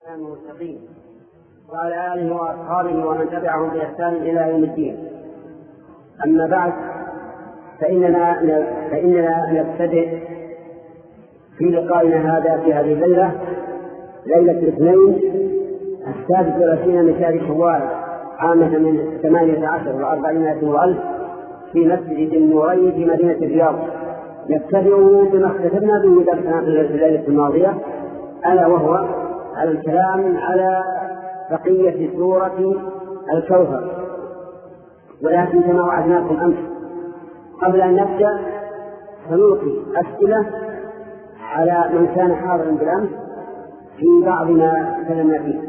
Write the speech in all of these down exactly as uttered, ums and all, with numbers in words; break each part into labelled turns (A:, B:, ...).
A: المستقيم وعلى آله وأصحابه ومن تبعهم بإحسان إلى يوم الدين. أما بعد، فإننا فإننا نبتدئ في لقائنا هذا في هذه الليلة، ليلة الاثنين السادس والعشرين من شهر شوال عامة من ثمانية عشر وأربعمائة وألف في مسجد النورين في مدينة الرياض. نبتدئ بما اختتمنا به درسنا في الليلة الماضية، ألا وهو على الكلام على بقية سورة الكوثر. ولكن كما وعدناكم أمس قبل أن نبدأ سنلقي أسئلة على من كان حاضرا بالأمس في بعض ما تكلمنا فيه.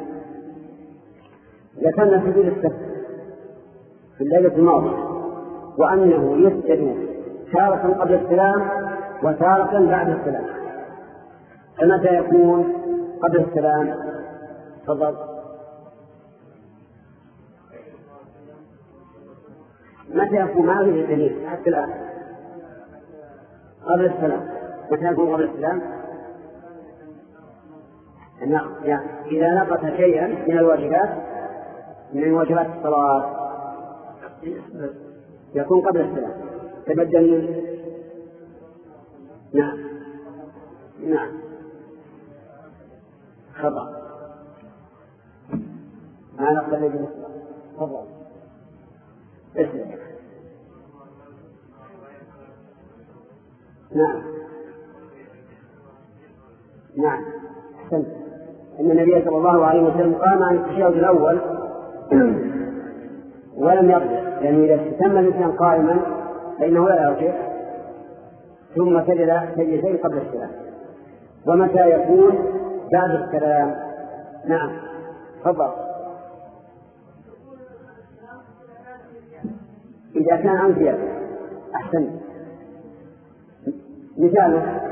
A: ذكرنا سبيل السبت في الليلة الماضية، وأنه يسجد تارة قبل السلام وتارة بعد السلام. فمتى يكون قبل السلام؟ تفضل. متى يكون؟ ما في دليل حتى الآن. قبل السلام. متى يكون قبل السلام؟ نعم، يعني إذا نقص شيئا من الواجبات من واجبات الصلاة يكون قبل السلام. تبدل. نعم نعم خطأ. ما نقبل الذي تفضل. اسمع. نعم نعم أحسنت. أن النبي صلى الله عليه وسلم قام عن التشهد الأول ولم يرجع، لأنه إذا استتم الإنسان قائما فإنه لا يرجع ثم سجد سجدتين قبل السلام. ومتى يكون بعد السلام؟ نعم تفضل. إذا كان عن زيادة. أحسن. مثاله.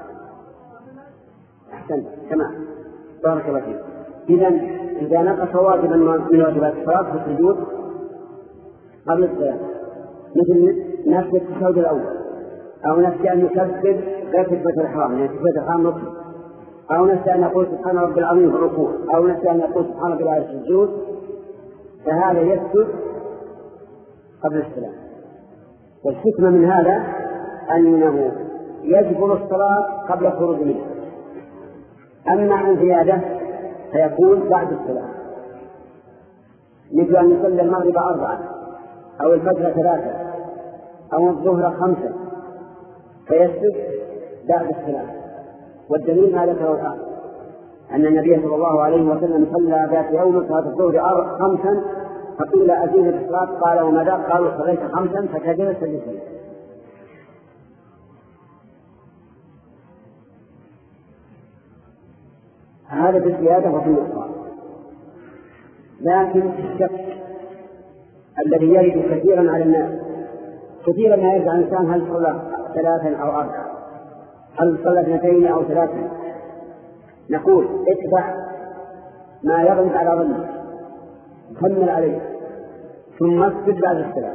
A: أحسن تمام، بارك الله فيك. إذن إذا نقص واجبا من واجبات الصلاة في السجود قبل السلام، مثل نفس التشهد الأول، أو نفس أن يكبر غير تكبيرة الإحرام، يعني تكبيرة الإحرام نصف، أو نفس أن يقول سبحان رب العظيم في الركوع، أو نفس أن يقول سبحان رب العظيم في السجود، فهذا يسجد قبل السلام. والحكمة من هذا أنه يجبر الصلاة قبل الخروج منها. أما عن زيادة فيكون بعد السلام، مثل أن يصلي المغرب أربعة أو الفجر ثلاثة أو الظهر خمسة فيسجد بعد السلام. والدليل ما ذكره الآن أن النبي صلى الله عليه وسلم صلى ذات يوم صلاة الظهر خمسا، فقيل أزيد بالصلاة، قال وماذا؟ قالوا صليت خمسا فكبر سجدتين. هذا بالزيادة وفي النقصان. لكن الشك الذي يرد كثيرا على الناس، كثيرا ما يرجع الإنسان هل صلى ثلاثا أو أربعا، هل صلى اثنتين أو ثلاثا. نقول اتبع ما يغلب على ظنك، كمل عليه ثم اسجد بعد السلام.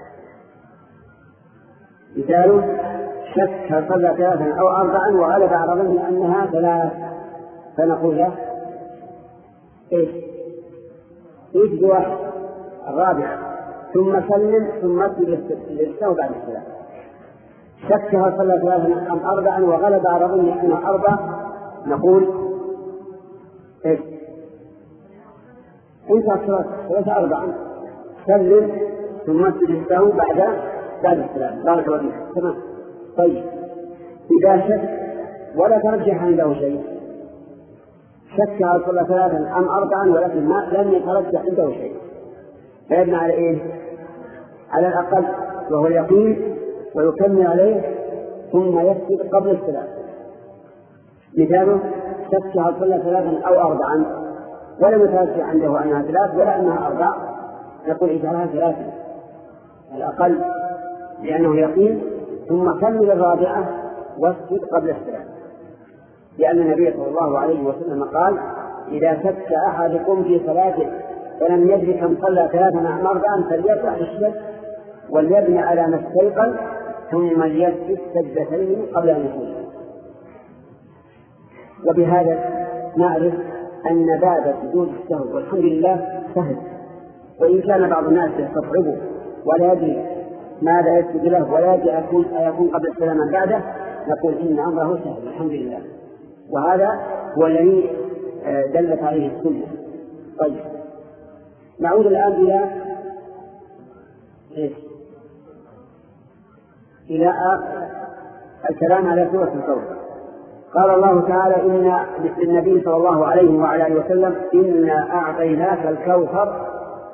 A: مثاله شك هل صلى ثلاثا أو أربعا وغلب على ظنه أنها ثلاث، فنقول له إيش؟ إيش بواحد الرابع ثم سلم ثم اسجد للسهو بعد السلام. شك هل صلى ثلاثا أم أربعا وغلب على ظنه أنها أربع، نقول إيش؟ أنت ثلاثة أربعا سلم ثم اسجد للسهو بعد بعد السلام. بارك الله فيك. تمام. طيب إذا شك ولا ترجح عنده شيء، شك هل صلى ثلاثا أم أربعا ولكن ما لم يترجح عنده شيء، فيبنى على إيه؟ على الأقل وهو اليقين، ويكمل عليه ثم يسجد قبل السلام. مثاله شك هل صلى ثلاثا أو أربعا ولم يترجح عنده أنها ثلاث ولا أنها أربع، نقول إجعلها ثلاثا الأقل لأنه يقين، ثم كمل الرابعة واسجد قبل السلام. لأن النبي صلى الله عليه وسلم قال إذا شك أحدكم في صلاته فلم يدري كم صلى ثلاثا أم أربعا فليرفع الشك وليبني على ما استيقن ثم ليسجد سجدتين قبل أن يصلي. وبهذا نعرف أن باب سجود السهو والحمد لله سهل، وإن كان بعض الناس يستصعبه ولا يدري ماذا يسجد له ولا يدري أيكون أيكون قبل السلام من بعده، نقول إن أمره سهل الحمد لله، وهذا هو الذي دلت عليه السنة. طيب نعود الآن إلى إيه؟ إلى الكلام على سورة الكوثر. قال الله تعالى إن للنبي صلى الله عليه وعلى آله وسلم إنا أعطيناك الكوثر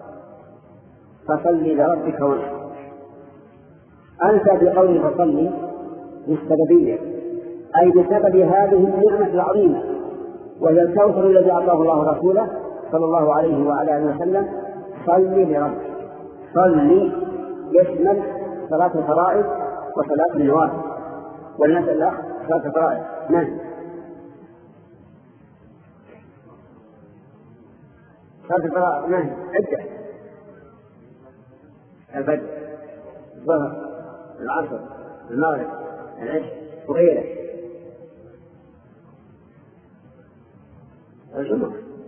A: فصل لربك وانحر. أنت بقوله فصل للسببية، أي بسبب هذه النعمة العظيمة، وهي الكوثر الذي أعطاه الله رسوله صلى الله عليه وعلى آله وسلم. صل لربك، صل يشمل صلاة الفرائض وصلاة النوافل، والناس الأخ صلاة الفرائض. نعم صلاة الفرائض نعم عدة: الفجر، الظهر، العصر، المغرب، العشاء وغيره. الجمعة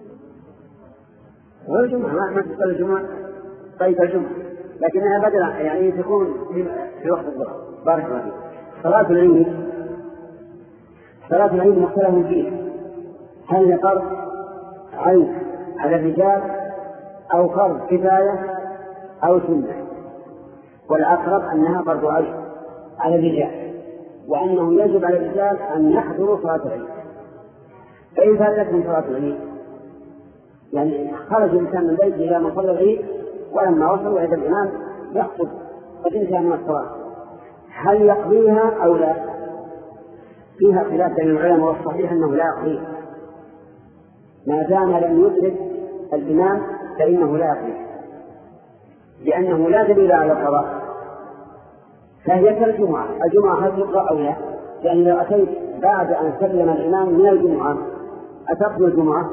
A: والجمعة ما تصلي الجمعة طيب الجمعة، لكنها بدل يعني تكون في وقت الظهر. بارك الله فيك. صلاة العيد، صلاة العيد مختلف فيه، هل هي فرض عين على الرجال أو فرض كفاية أو سنة؟ والأقرب أنها فرض عين على الرجال، وأنه يجب على الرجال أن يحضروا صلاة العيد. فإن فاتتهم صلاة العيد، يعني خرج الإنسان من بيته إلى مصلى العيد ولما وصلوا إلى الإمام يخطب قد انتهى من الصلاة، هل يقضيها أو لا؟ فيها خلاف بين العلماء، والصحيح أنه لا يقضيها ما دام لم يدرك الإمام، فإنه لا يقضيها لأنه لا دليل على القضاء، فهي كالجمعة. الجمعة هل تقرأ أو لا؟ لأن لو أتيت بعد أن سلم الإمام من الجمعة أتقضي الجمعة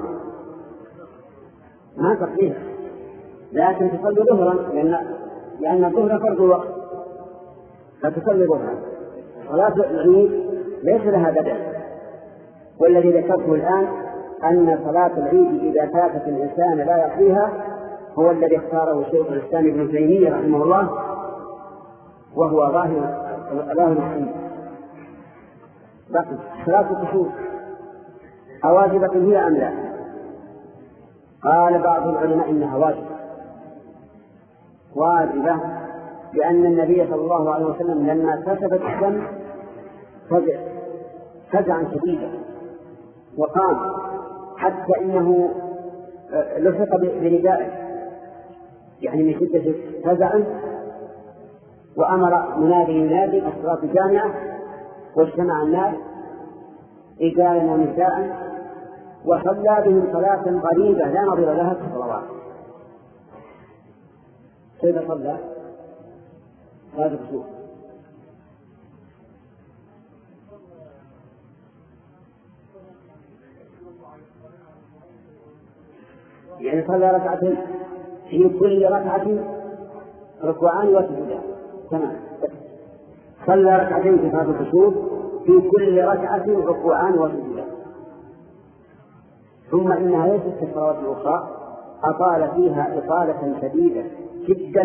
A: ما تقضيها، لكن تصلي ظهرا لأن لأن الظهر فرض الوقت فتصلي ظهرا. صلاة العيد ليس لها بدل، والذي ذكرته الآن أن صلاة العيد إذا فاتت الإنسان لا يقضيها هو الذي اختاره شيخ الإسلام ابن تيمية رحمه الله، وهو ظاهر ظاهر الحديث. صلاة الكسوف أواجبة هي أم لا؟ قال بعض العلماء إنها واجبة واجبة لأن النبي صلى الله عليه وسلم لما كسفت الشمس فزع فزعا شديدا وقام حتى إنه لصق بردائه يعني من شدة فزعا، وأمر منادي ينادي الصلاة الجامعة، واجتمع الناس رجالا ونساء وصلى بهم صلاة قريبة لا نظير لها في الصلوات. كيف صلى؟ صلاة الكسوف يعني صلى ركعتين في كل ركعة ركوعان وسجودان. تمام. صلى ركعتين في صلاة الكسوف في كل ركعة ركوعان وسجودان. ثم إنها ليست كالصلوات الأخرى أطال فيها إطالة شديدة جدا.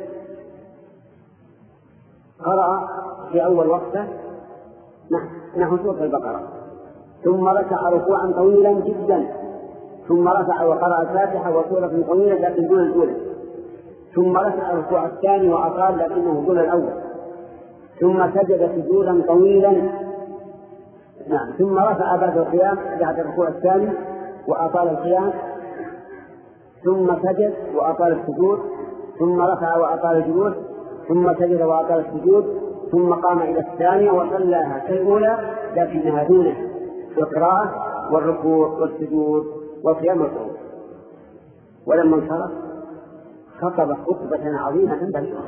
A: قرأ في أول وقته نحو سورة البقرة، ثم ركع ركوعا طويلا جدا، ثم رفع وقرأ الفاتحة وسورة طويلة لكن دون الأولى، ثم رفع الركوع الثاني وأطال لكنه دون الأول، ثم سجد سجودا طويلا، نعم، ثم رفع بعد القيام بعد الركوع الثاني وأطال القيام، ثم سجد وأطال السجود، ثم رفع وأطال الجلوس، ثم سجد وأطال السجود، ثم قام إلى الثانية وصلاها كالأولى لكنها دونه في القراءة والركوع والسجود والقيام والقعود. ولما انصرف خطب خطبة عظيمة بليغة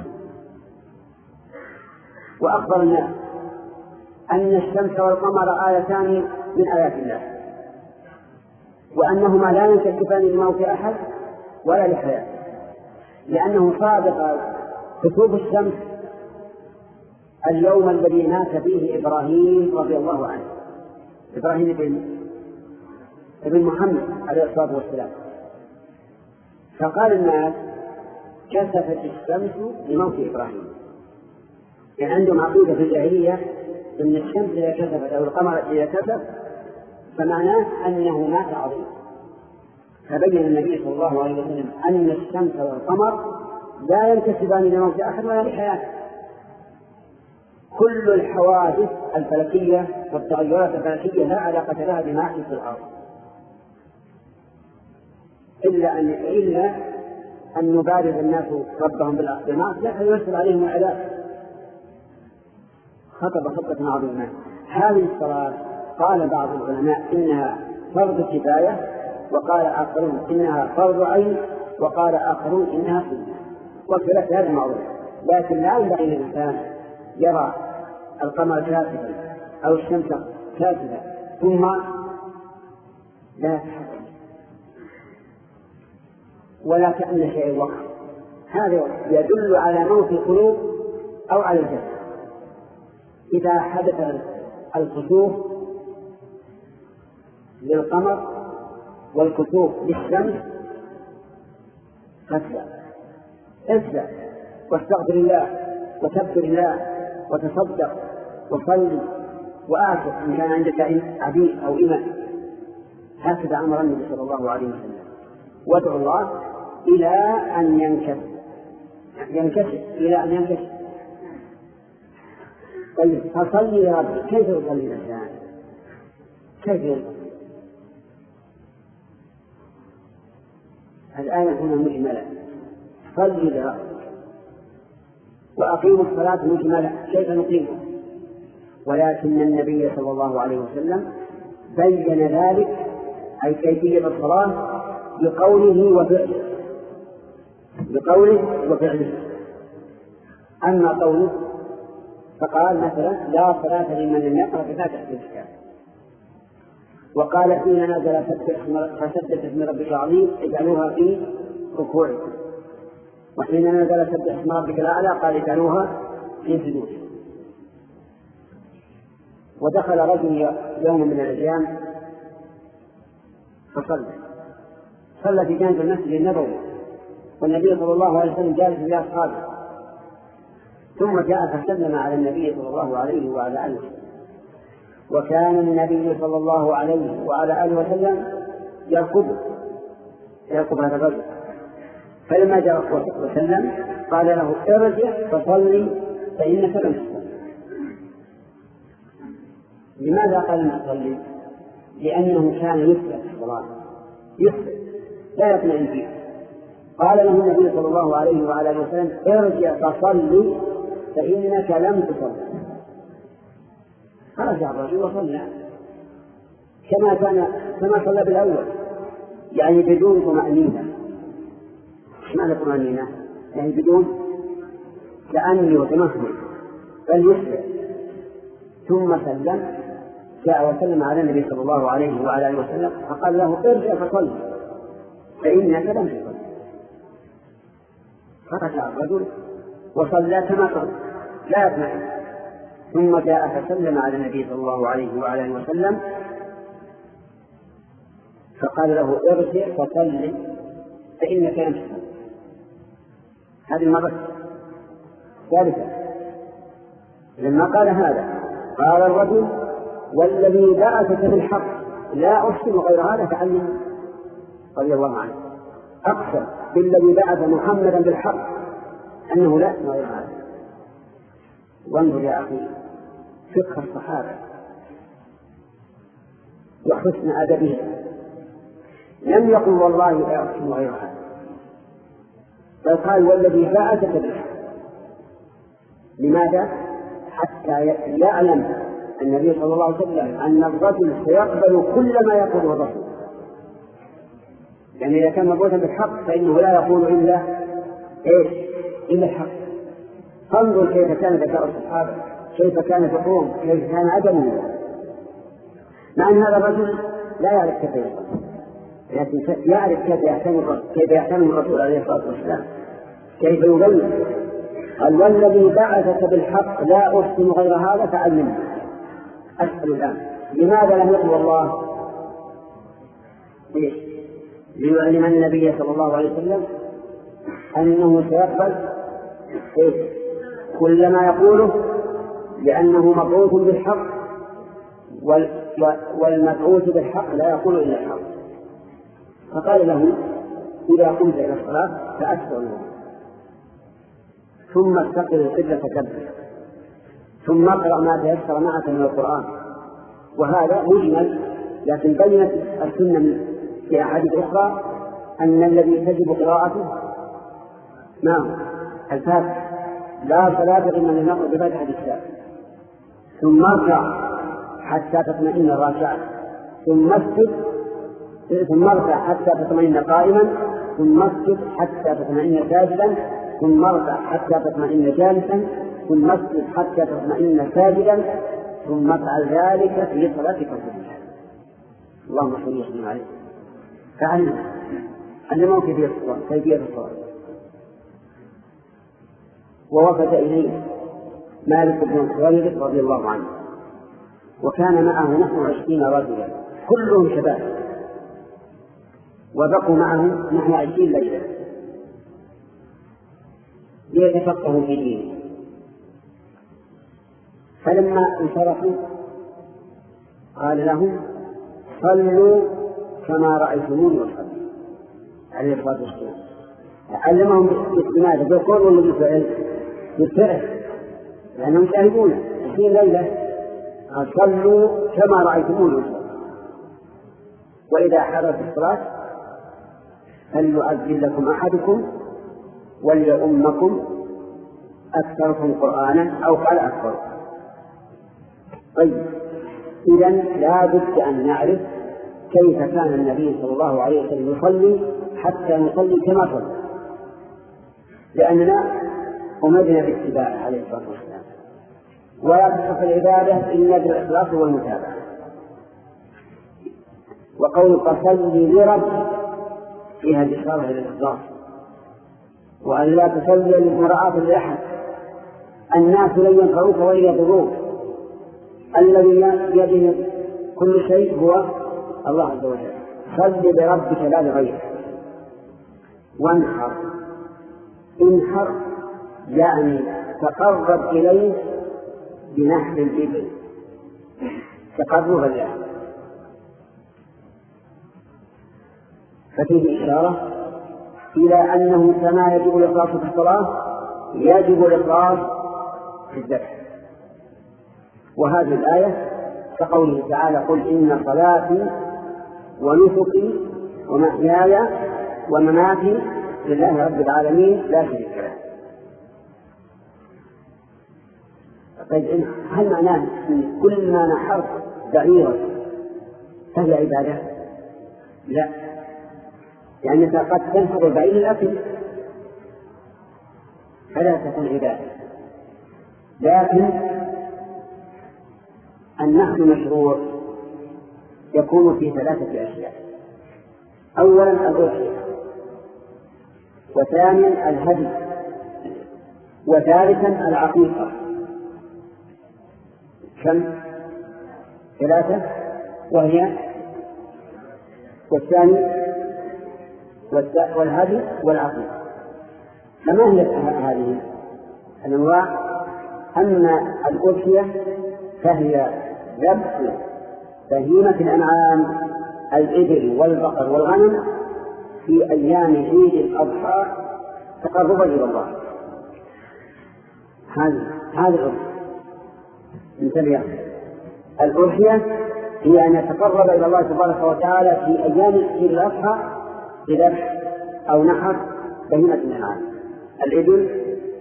A: وأخبر الناس أن الشمس والقمر آيتان من آيات الله، وأنهما لا ينكشفان لموت أحد ولا لحياته، لأنه صادق كسوف الشمس اليوم الذي مات فيه إبراهيم رضي الله عنه. إبراهيم بن ابن محمد عليه الصلاة والسلام. فقال الناس كسفت الشمس لموت إبراهيم، يعني عندهم عقيدة في الجاهلية أن الشمس إذا كسفت أو القمر إذا كسف فمعناه أنه مات عظيم. فبين النبي صلى الله عليه وسلم أن الشمس والقمر لا ينتسبان لموت أحد ولا لحياته. كل الحوادث الفلكية والتغيرات الفلكية لا علاقة لها بما يحدث في الأرض، إلا أن إلا أن يبارز الناس ربهم بالمعصية فيرسل عليهم العذاب. خطب خطبة عظيمة. هذه الصلاة قال بعض العلماء إنها فرض كفاية، وقال آخرون إنها فرض عين، وقال آخرون إنها سنة، والثلاث هذا معروف. لكن لا ينبغي للإنسان يرى القمر كاسفا أو الشمس كاسفة ثم لا يتحرك ولا كأن شيء وقع. هذا يدل على موت القلوب أو على الجسد. إذا حدث الكسوف للقمر والكسوف للشمس فاسلم اسلم واستغفر الله وكبر الله وتصدق وصلي وآتك إن كان عندك عبيد أو إمام. هكذا أمر النبي صلى الله عليه وسلم. وادعو الله إلى أن ينكشف ينكشف إلى أن ينكشف. طيب فصلي يا ربي. كيف يصلي الإنسان؟ كيف يصلي؟ الآية هنا مجملة. صلي لربك وأقيموا الصلاة مجملة. كيف نقيمها؟ ولكن النبي صلى الله عليه وسلم بين ذلك أي كيفية الصلاة بقوله وفعله بقوله وفعله. أما قوله فقال مثلا لا صلاة لمن لم يقرأ بفاتحة الكتاب، وقال حين نزل فسبح اسم ربك العظيم اجعلوها في ركوعكم، وحين نزل سبح اسم ربك الأعلى قال اجعلوها في سجودكم. ودخل رجل يوم من الأيام فصلى صلى في جانب المسجد النبوي والنبي صلى الله عليه وسلم جالس بأصحابه، ثم جاء فسلم على النبي صلى الله عليه وعلى آله وسلم. وكان النبي صلى الله عليه وعلى آله وسلم يركض يركض هذا الرجل، فلما جاء وسلم قال له ارجع فصلي فإنك لم تصلي. لماذا قال لم تصلي؟ لأنه كان يسرع في الصلاة يسرع لا يطمئن فيه. قال له النبي صلى الله عليه وعلى آله وسلم ارجع فصلي فإنك لم تصلي. فرجع الرجل وصلى كما كان كما صلى بالأول، يعني بدون طمأنينة. معنى طمأنينة يعني بدون تأني وتمهل بل يسرع. ثم سلم جاء وسلم على النبي صلى الله عليه وعلى آله وسلم فقال له ارجع فصلي فإنك لم تصلي. فرجع الرجل وصلى كما قال لا يطمئن. ثم جاء فسلم على النبي صلى الله عليه وعلى آله وسلم فقال له ارجع فصلي فإنك لم تصلي. هذه المرة ثالثة. لما قال هذا قال الرجل والذي بعثك بالحق لا أحسن غير هذا فعلمني رضي الله عنه. أقسم بالذي بعث محمدا بالحق أنه لا أحسن غير هذا. وانظر يا أخي فقه الصحابة وحسن أدبهم، لم يقل والله لا أحسن غير هذا، بل قال والذي بعثك بالحق. لماذا؟ حتى يعلم النبي صلى الله عليه وسلم أن الرجل سيقبل كل ما يقوله الرسول، يعني إذا كان مبعوثا بالحق فإنه لا يقول إلا إيش؟ إلا الحق. فانظر كيف كان ذكاء الصحابة، كيف كان فقههم، كيف كان أدبهم، مع أن هذا الرجل لا يعرف كيف يصل، لكن يعرف كيف يحترم كيف يحترم الرسول عليه الصلاة والسلام، كيف يبين. قال والذي بعثك بالحق لا أحسن غير هذا فعلمني. أسأل الآن لماذا لم يقل الله ليعلم النبي صلى الله عليه وسلم أنه سيقبل كل ما يقوله، لأنه مبعوث بالحق، والمبعوث بالحق لا يقول إلا الحق. فقال له: إذا قمت إلى الصلاة فأسرع الوضوء، ثم استقبل القبلة فكبر، ثم اقرأ ما تيسر معك من القرآن. وهذا مجمل، لكن بينت السنة في أحاديث أخرى أن الذي تجب قراءته نعم الفاتحة، لا صلاة إلا من يقرأ بفاتحة الكتاب، ثم اركع حتى تطمئن راكعا، ثم اسجد، ثم اركع حتى تطمئن قائما، ثم اسجد حتى تطمئن ساجدا، ثم اركع حتى تطمئن جالسا، ثم اسجد حتى تطمئن ساجدا، ثم افعل ذلك في صلاتك كلها. اللهم صل وسلم عليه. فعلم علمه كيفية الصلاة. ووفد إليه مالك بن الحويرث رضي الله عنه، وكان معه نحو عشرين رجلا كلهم شباب، وبقوا معه نحو عشرين ليلة ليتفقهوا في دينه. فلما انصرفوا قال لهم: صلوا كما رأيتموني أصلي عليه الصلاة والسلام. علمهم باستناد بالقول ولا بالفعل؟ بالفعل، لأنهم شاهدون عشرين ليلة. قال: صلوا كما رأيتموني أصلي، وإذا حضرت الصلاة فليؤذن لكم أحدكم وليؤمكم أكثركم قرآنا، أو قال أكثر. طيب، إذن لا بد أن نعرف كيف كان النبي صلى الله عليه وسلم يصلي حتى نصلي كما صلى، لأننا أمرنا باتباعه عليه الصلاة والسلام، ولا تصح العبادة إلا بالإخلاص والمتابعة. وقول فصلي لربك فيها الإشارة إلى الإخلاص، وأن لا تصلي لمراءة لأحد. الناس لن ينفعوك ولا يضروك، الذي بيده كل شيء هو الله عز وجل. صل لربك لا لغيره. وانحر، انحر يعني تقرب إليه بنحر الإبل تقربا له. ففيه إشارة إلى أنه كما يجب الإخلاص في الصلاة يجب الإخلاص في الذبح. وهذه الآية كقوله تعالى: قل إن صلاتي ونسكي ومحياي ومماتي لله رب العالمين لا شريك له. طيب، هل معناه أن كل ما نحرت بعيرا فهي عبادة؟ لا، لأنك قد تنحر بعير الأكل فلا تكون عبادة. لكن النحر مشروع يكون في ثلاثة أشياء: أولا الأضحية، وثانيا الهدي، وثالثا العقيقة. كم؟ ثلاثة، وهي والثاني والهدي والعقيقة. فما هي هذه الأنواع؟ أما الأضحية فهي ذبح بهيمة الأنعام الإبل والبقر والغنم في أيام عيد الأضحى تقربا إلى الله. هذه هذه الأضحية. انتبه، الأضحية هي أن يتقرب إلى الله تبارك وتعالى في أيام عيد الأضحى بذبح أو نحر بهيمة الأنعام الإبل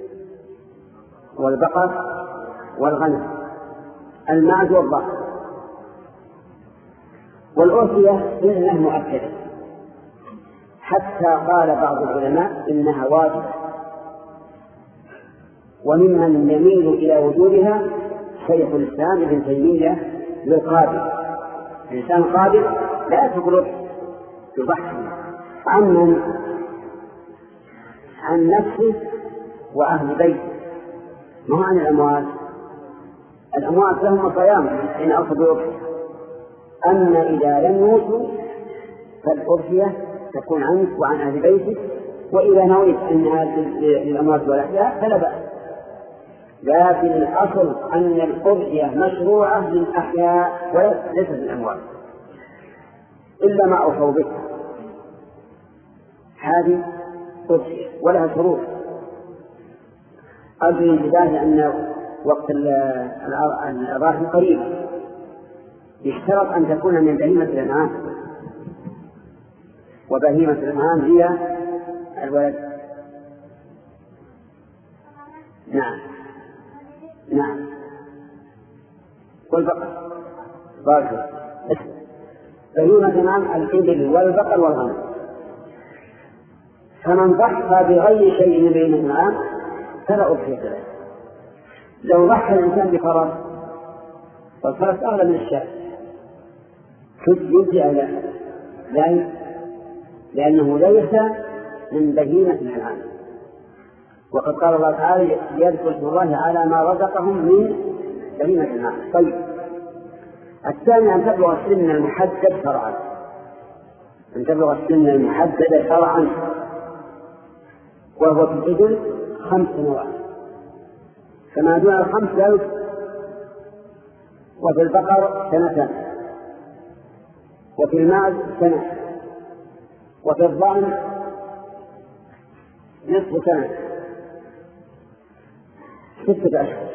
A: والبقر والغنم، الماعز والضأن. والأضحية سنة مؤكدة، حتى قال بعض العلماء إنها واجبة، وممن يميل إلى وجودها شيخ الإسلام ابن تيمية للقادر. الإنسان قادر لا تقلق يضحي عن عن نفسه وأهل بيته، ما عن الأموات. الأموات لهم صيام حين أخذوا. أما إذا لم يموتوا فالأضحية تكون عنك وعن أهل بيتك، وإذا نويت أنها للأموات والأحياء فلا بأس. لكن الأصل أن الأضحية مشروعة للأحياء وليست للأموات، إلا ما أوصوا به هذه أضحية ولها شروط. أرجو الانتباه لأن وقت الأضاحي قريب، يشترط أن تكون من بهيمة الأنعام، وبهيمة الأنعام هي الولد. نعم نعم والبقر بارك. بهيمة الأنعام الإبل والبقر والغنم. فمن ضحى بغير شيء من بهيمة الأنعام فلا أضحية له. لو ضحى الإنسان بفرس فالفرس أغلى من الشاة يجزي له، لا، لأنه ليس من بهيمة الأنعام. وقد قال الله تعالى يذكر اسم الله على ما رزقهم من بهيمة الأنعام. طيب، الثاني أن تبلغ السن المحدد شرعا، أن تبلغ السن المحدد شرعا، وهو في الإبل خمس سنوات، فما دون الخمس لا يدخل. وفي البقر سنتان، وفي الماعز سنة، وفي الضأن نصف سنة، ستة أشهر.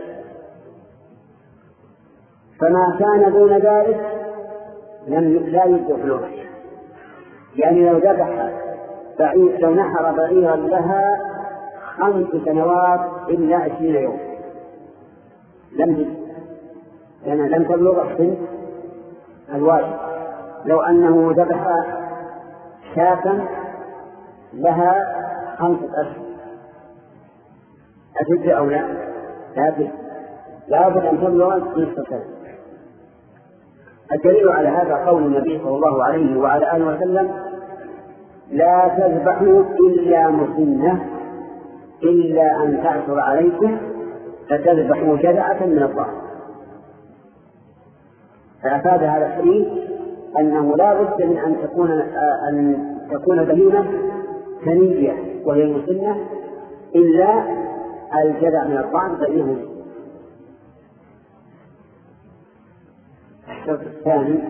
A: فما كان دون ذلك لم لا يجوز له. يعني لو ذبح بعير، لو نحر بعيرا لها خمس سنوات إلا عشرين يوم لم يعني لم تبلغ السن الواجب. لو أنه ذبح شاة لها خمسة أشهر أجد أو لا؟ لابد لابد أن تبلغ نصف سنة. الدليل على هذا قول النبي صلى الله عليه وعلى آله وسلم: لا تذبحوا إلا مسنة إلا أن تعثر عليكم فتذبحوا جذعة من الضأن. فأفاد هذا الحديث أنه لا بد من أن تكون أن تكون بهيمة ثنية وهي المسنة إلا الجذع من الضأن فإنه. الشرط الثاني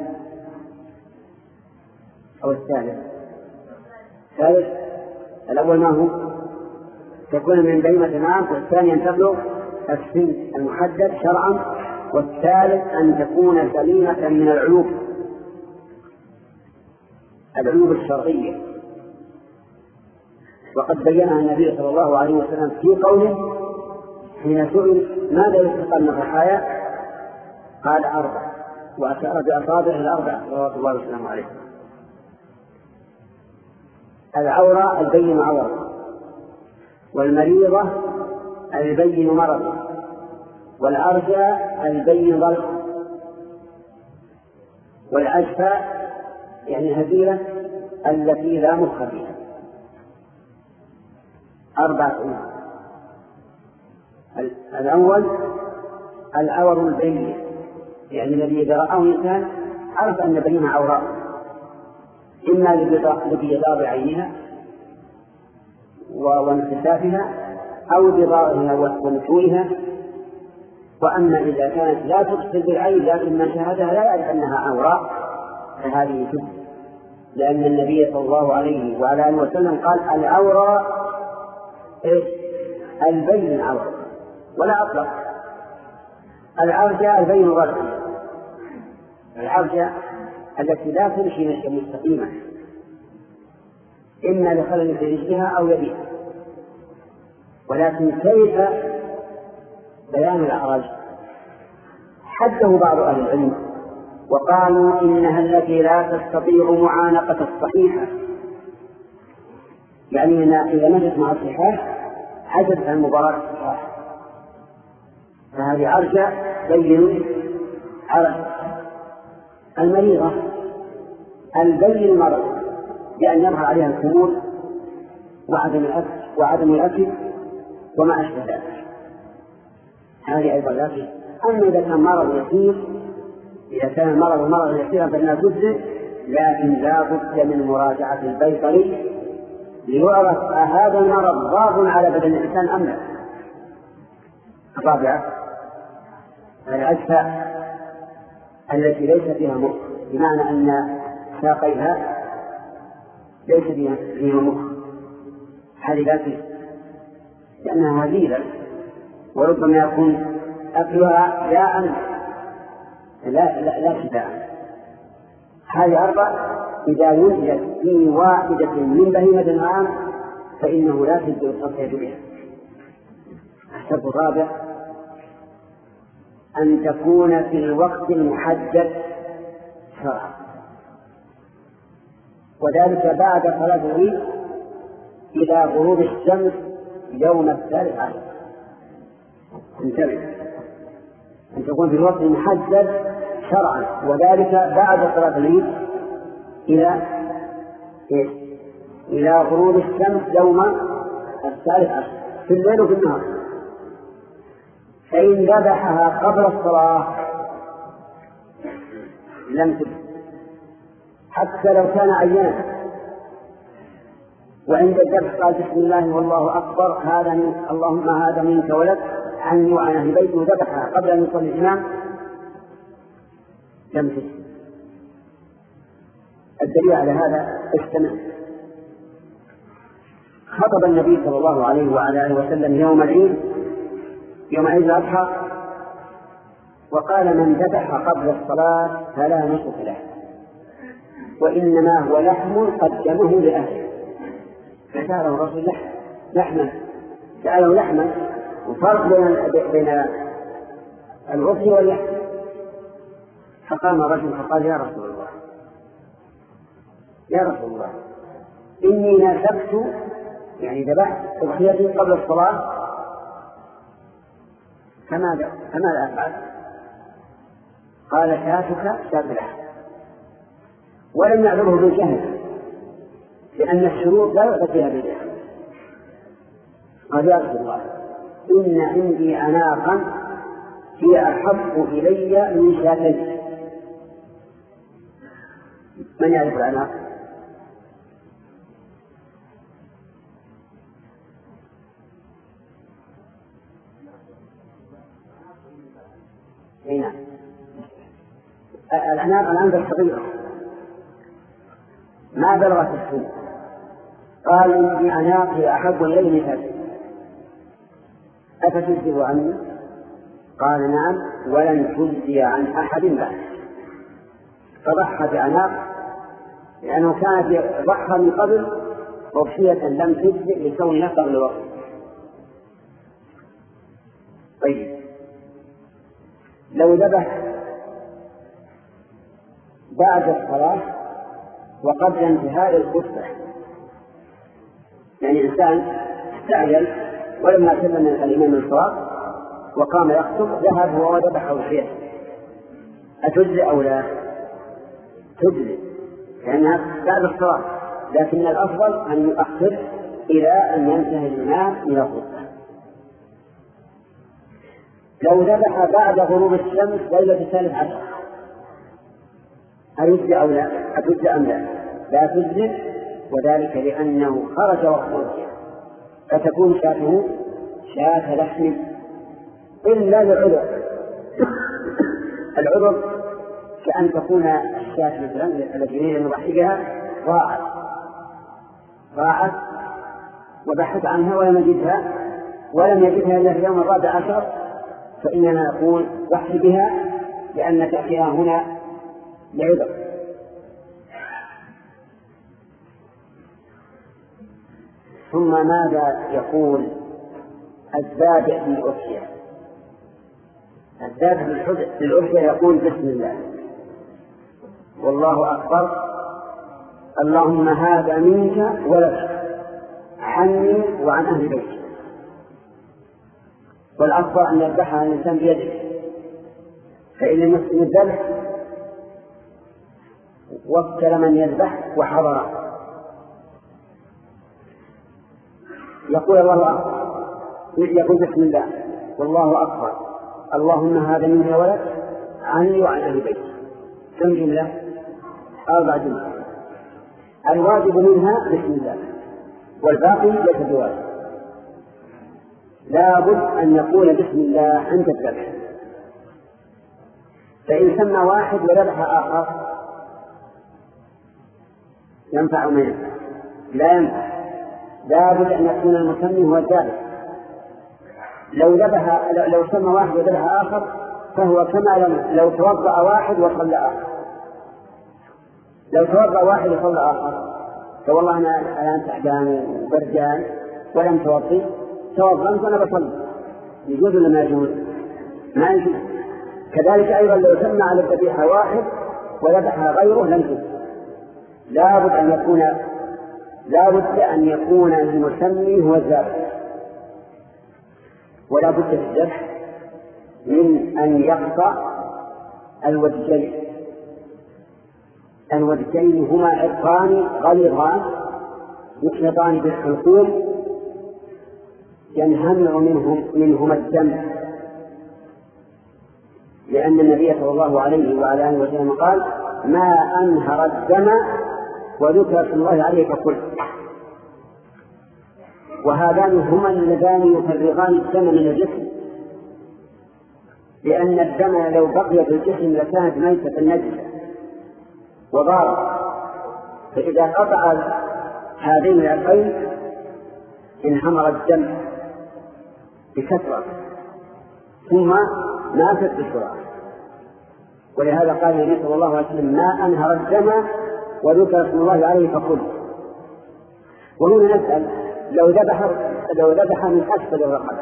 A: أو الثالث الثالث الأول ما هو؟ تكون من بهيمة الأنعام، والثاني أن تبلغ السن المحدد شرعا، والثالث أن تكون سليمة من العيوب العيوب الشرعية. وقد بينها النبي صلى الله عليه وسلم في قوله حين سئل ماذا يستقى من الضحايا قال أربع، وأشار بأصابعه الأربع صلوات الله وسلامه عليه: العورة البين عورة، والمريضة البين مرض، والأرجى البين ضلع، والعجفاء يعني الهزيلة التي لا مخ فيها. أربعة أمور. الأول العور البين، يعني الذي إذا رآه إنسان عرف أن بينها عوراء، إما لبيضاء عينها وانكسافها أو بضارها ونتوئها. وأما إذا كانت لا تبصر بالعين لكن من شاهدها لا يعرف أنها عوراء فهذه تبصر، لأن النبي صلى الله عليه وعلى آله وسلم قال: العورة البين عورة، ولا أطلق. العرجة البين ضلع، العرجة التي لا تمشي مشيا مستقيمة إما لخلل في رجلها أو يدها. ولكن كيف بيان الأعراج؟ حده بعض أهل العلم وقالوا إنها التي لا تستطيع معانقة الصحيحة، يعني إن إذا مشت مع الصحاح عجزت عن مباراة الصحاح، فهذه عرجة بين عرج. المريضة البين المرض، لأن يظهر عليها الخمول وعدم الأكل وعدم الأكل وما أشبه ذلك، هذه أيضا لا. أما إذا كان مرض يسير، إذا كان المرض مرض يسيرا فإنها تجزئ لكن لا بد من مراجعة البيطري ليعرف هذا المرض ضار على بدن الإنسان أم لا. الرابعة الأجزاء التي ليس فيها مخ، بمعنى أن ساقيها ليس فيها مخ، هذه لا تجد لأنها هزيلة وربما يكون أكلها لا أمن لا لا لا شفاء. هذه أربع إذا وجدت في واحدة من بهيمة الأنعام فإنه لا تجد التصحيح بها. الشرط الرابع أن تكون في الوقت المحدد شرعا، وذلك بعد صلاة العيد إلى غروب الشمس يوم الثالث عشر. انتبه، أن تكون في الوقت المحدد شرعا، وذلك بعد صلاة العيد إلى إيه؟ إلى غروب الشمس يوم الثالث عشر في الليل وفي النهار. فإن ذبحها قبل الصلاة لم تجد حتى لو كان عيانا، وعند الذبح قال بسم الله والله أكبر، هذا من اللهم هذا منك ولد عني وعن أهل بيتي، وذبحها قبل أن يصلي الإمام لم تجد. الدليل على هذا استمع. خطب النبي صلى الله عليه وعلى آله وسلم يوم العيد يوم عيد الأضحى وقال من ذبح قبل الصلاة فلا نصف له، وإنما هو لحم قدمه لأهله. فسأله الرسول لحما سأله لحما، وفرق بين العصي واللحم. فقام رجل فقال يا رسول الله يا رسول الله إني ناسبت يعني ذبحت أضحيتي قبل الصلاة، فماذا فماذا أفعل؟ قال شاتك شات لحم، ولم يعذره بالجهل لأن الشروط لا يعطى فيها بالجهل. قال يا رسول الله إن عندي عناقا هي أحب إلي من شاتين. من يعرف العناق؟ هنا العناق العنزة الصغيرة ما بلغت السن. قال إني عناقي أحب إلي من شاتين أفتجزئ عني؟ قال نعم ولن تجزي عن أحد بعد. فضحى بعناق لأنه كانت ضحى من قبل أضحية لم تجزئ لكونها قبل الوقت. طيب لو ذبح بعد الصلاة وقبل انتهاء الخطبة، يعني إنسان استعجل ولما سلم الإمام من الصلاة وقام يخطب ذهب هو وذبح أضحيته، أتجزئ أو لا؟ تجزئ لأنها بعد الصلاة، لكن الأفضل أن يؤخر إلى أن ينتهي الإمام إلى الخطبة. لو ذبح بعد غروب الشمس ليلة الثالث عشر أتجزئ أو لا؟ أتجزئ أم لا؟ لا تجزئ، وذلك لأنه خرج وقت الأضحية، فتكون شاته شاة لحم إلا للعذر. العذر كأن تكون الشاة مثلا التي يريد أن يضحي بها ضاعت ضاعت وبحث عنها ولم يجدها ولم يجدها إلا في اليوم الرابع عشر، فإننا نقول ضحي بها لأن تأتيها هنا لعذر. ثم ماذا يقول الذابح للأضحية؟ الذابح للأضحية يقول بسم الله والله أكبر، اللهم هذا منك ولك عني وعن أهل بيتي. والأفضل أن يذبحها الإنسان بيده، فإن لم يحسن الذبح وكل من يذبح وحضره. يقول الله أكبر، يقول بسم الله والله أكبر، اللهم هذا منك ولك عني وعن أهل بيتي. كم جملة؟ أربع جمل الواجب منها بسم الله والباقي ليس بواجب. لا بد أن يقول بسم الله عند الذبح، فإن سمى واحد وذبح آخر ينفع ما ينفع؟ لا ينفع. لا بد أن يكون المسمي هو الذابح. لو ذبح لو سمى واحد وذبح آخر فهو كما لو توضأ واحد وصلى آخر. لو توضأ واحد وصلى آخر فوالله أنا الآن تعبان وبردان ولم توضي، توضأت وأنا بصلي، يجوز ولا ما يجوز؟ ما يجوز. كذلك أيضا لو سمى على الذبيحة واحد وذبحها غيره لم يجوز. لا بد أن يكون لا بد أن يكون المسمي هو الذابح. ولا بد في الذبح من أن يقطع الودجين. الودجين هما عرقان غليظان يخلطان بالحلقوم ينهمر منهم منهما الدم، لأن النبي صلى الله عليه وعلى آله وسلم قال: ما أنهر الدم وذكر اسم الله عليه فكل. وهذان هما اللذان يفرغان الدم من الجسم، لأن الدم لو بقي في الجسم لكانت ميتة نجسة وضارة، فإذا قطع هذين العرقين انهمر الدم بكثرة ثم ماتت بسرعة. ولهذا قال النبي صلى الله عليه وسلم: ما أنهر الدم وذكر اسم الله عليه فكل. وهنا نسأل: لو ذبح لو ذبح من أسفل الرقبة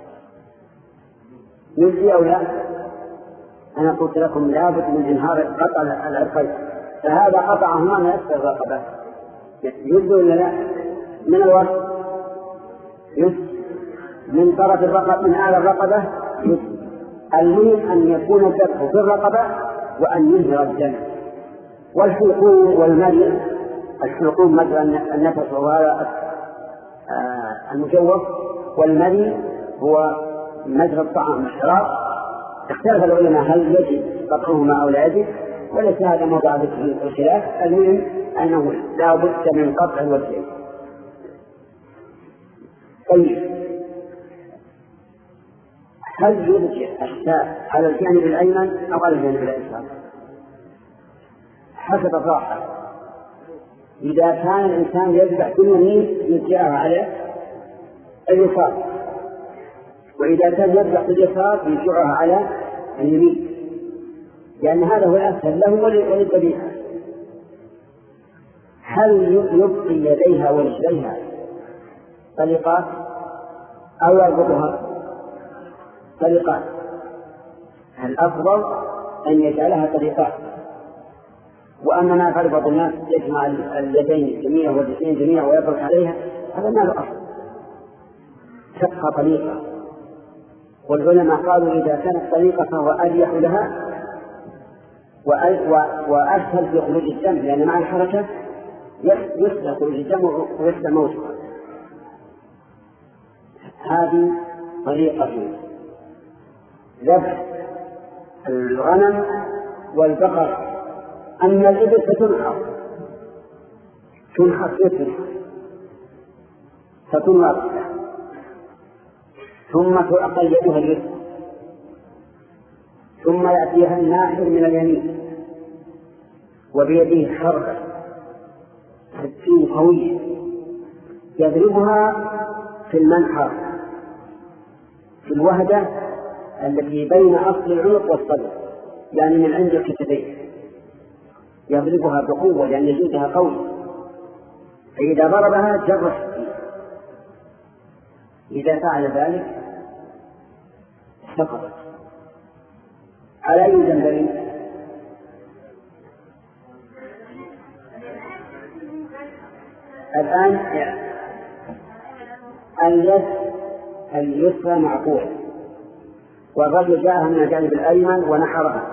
A: يجزي أو لا؟ أنا قلت لكم لابد من إنهار قطع العرقين، فهذا قطعهما من أسفل الرقبة يجزي ولا لا؟ من الوسط يجزي، من طرف الرقبة من أعلى الرقبة يجزي. المهم أن يكون الذبح في الرقبة وأن ينهر الدم. والحلقوم والمري، الحلقوم مثلا النفس وهذا المجوف، والمري هو مجرى الطعام الشراب. اختلف العلماء هل يجب قطعهما أو لا يجب، وليس هذا موضع الخلاف. المهم أنه لا بد من قطع الوجهين. طيب، هل يرجع الشاة على الجانب الأيمن أو على الجانب الأيسر؟ حسب الراحة. إذا كان الإنسان يذبح باليمين يرجعها على اليسار، وإذا كان يذبح باليسار يرجعها على اليمين، لأن هذا هو الأسهل له وللذبيحة. هل يبقي يديها ورجليها طليقات أو يربطها طليقات؟ الأفضل أن يجعلها طليقات. وأما ما يفعل بعض الناس يجمع اليدين جميعا والرجلين جميعا ويضغط عليها، هذا ما له أصل، تبقى طليقة. والعلماء قالوا إذا كانت طليقة فهو أريح لها وأسهل في خروج الدم، لأن مع الحركة يسهل خروج الدم ويسهل موته. هذه طريقة ذبح الغنم والبقر. أما الإبل فتنحر تنحر تنحر فتنحر ثم تؤقل يدها اليسرى، ثم يأتيها الناحر من اليمين وبيده حربة سكين قوية يضربها في المنحر في الوهدة التي بين أصل العنق والصدر، يعني من عند الكتفين، يضربها بقوة لأن جلدها قوي. فإذا ضربها جر السكين. إذا فعل ذلك سقطت. على أي جنب؟ الآن اليد اليسرى معقولة، والرجل جاءها من الجانب الأيمن ونحرها،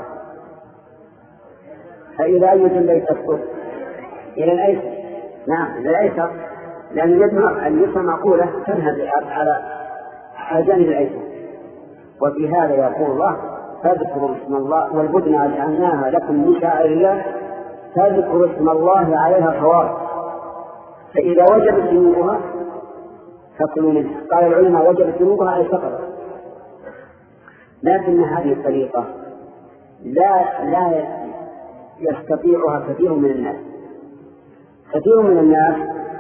A: فإلى أي جنب تسقط؟ إلى الأيسر. نعم، إلى الأيسر، لأن اليد اليسرى معقولة تذهب على جانب الأيسر. وفي هذا يقول الله: فاذكروا اسم الله والبدن جعلناها لكم من شعائر الله تذكر اسم الله عليها صواب، فإذا وجبت جنوبها فكلوا منها. قال العلماء وجبت جنوبها أي سقطت، لكن هذه الطريقة لا لا يستطيعها كثير من الناس. كثير من الناس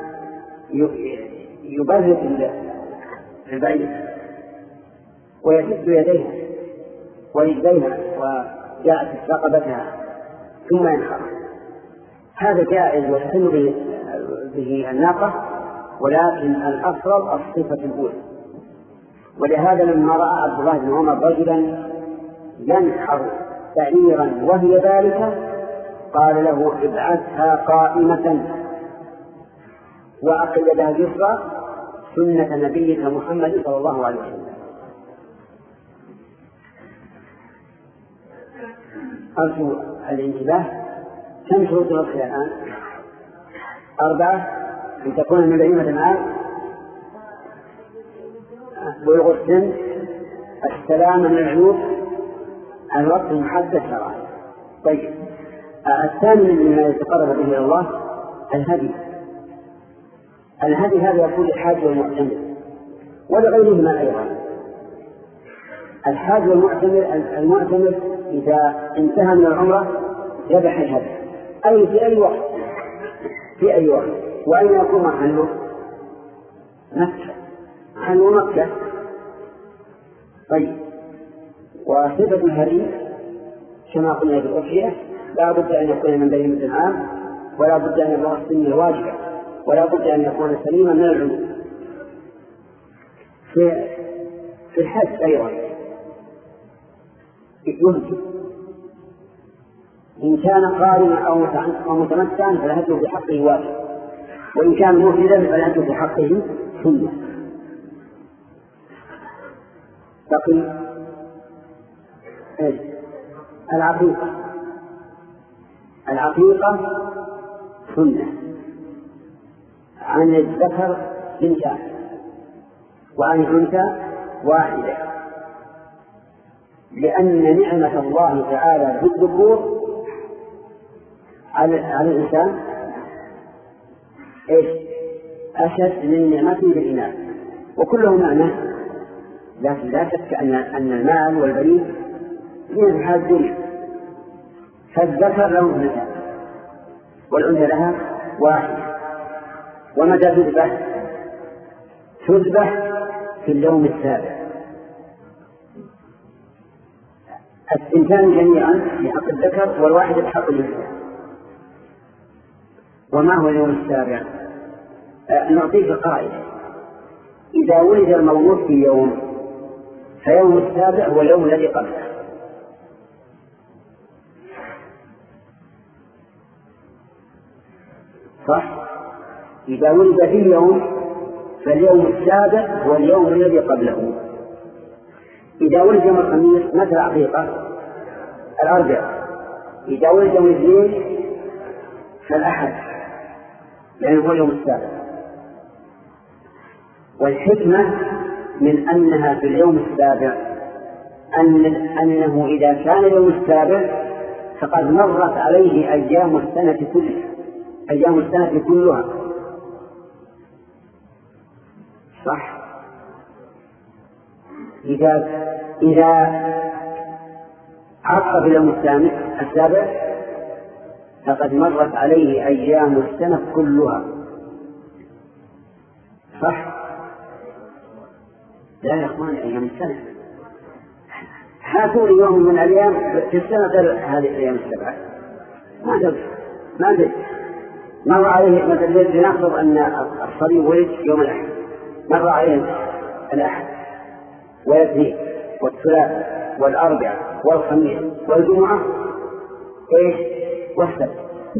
A: يبرد البعير ويشد يديها ورجليها ويأتي رقبتها ثم ينحر. هذا جائز وتحل به, به الناقة، ولكن الأفضل الصفة الأولى. ولهذا لما رأى عبد الله بن عمر رجلا ينحر بعيرا وهي ذلك قال له ابعثها قائمة وأقلدها جسرا سنة نبيك محمد صلى الله عليه وسلم. أرجو الانتباه. كم شروط الوصية الآن؟ أربعة: أن تكون من بهيمة الأنعام، بلوغ السن، السلامة من العيوب، الوقت المحدد شرعا. طيب، الثاني مما يتقرب به إلى الله الهدي. الهدي هذا يكون للحاج والمعتمر ولغيرهما أيضا. الحاج والمعتمر، المعتمر إذا انتهى من العمرة ذبح الهدي، أي في أي وقت في أي وقت. وأين يكون محله؟ مكة، محله مكة. طيب، وصفة الهدي كما قلنا بالأضحية لا بد أن يكون من بهيمة الأنعام، ولا بد أن يبلغ السن واجبا، ولا بد أن يكون سليما من العيوب. في في الحج أيضا يهدي إن كان قارنا أو متمتعا فالهدي بحقه واجب، وإن كان مفردا فالهدي بحقه سنة. بقي العقيقة. العقيقة سنة عن الذكر بنتان وعن الأنثى واحدة، لأن نعمة الله تعالى بالذكور على على الإنسان إيش أشد من نعمته بالإناث، وكله معنى. لكن لا شك أن أن المال والبنين هي في حال الدنيا، فالذكر له اثنتان والأنثى لها واحدة. ومتى تذبح؟ تذبح في اليوم السابع. الثنتان جميعا في حق الذكر والواحد في حق الأنثى. وما هو اليوم السابع؟ أه نعطيك قاعدة: إذا ولد المولود في يوم فيوم السابع هو اليوم الذي قبله. صح؟ إذا ولد في يوم فاليوم السابع هو اليوم الذي قبله. إذا ولد يوم الخميس مثل عقيقة الأربعاء. إذا ولد يوم الاثنين فالأحد، لأنه هو اليوم السابع. والحكمة من أنها في اليوم السابع أن أنه إذا كان اليوم السابع فقد مرت عليه أيام السنة كلها أيام السنة كلها. صح؟ إذا إذا عقب اليوم السابع فقد مرت عليه أيام السنة كلها. صح؟ لا يا أخوان، أيام السنة هاتوا لي يوم من الأيام في السنة هذه الأيام السبعة ما تدري ما تدري مر عليه. مثلا لنفرض أن الصليب ولد يوم الأحد، مر عليه الأحد والاثنين والثلاث والأربعاء والخميس والجمعة إيش والسبت.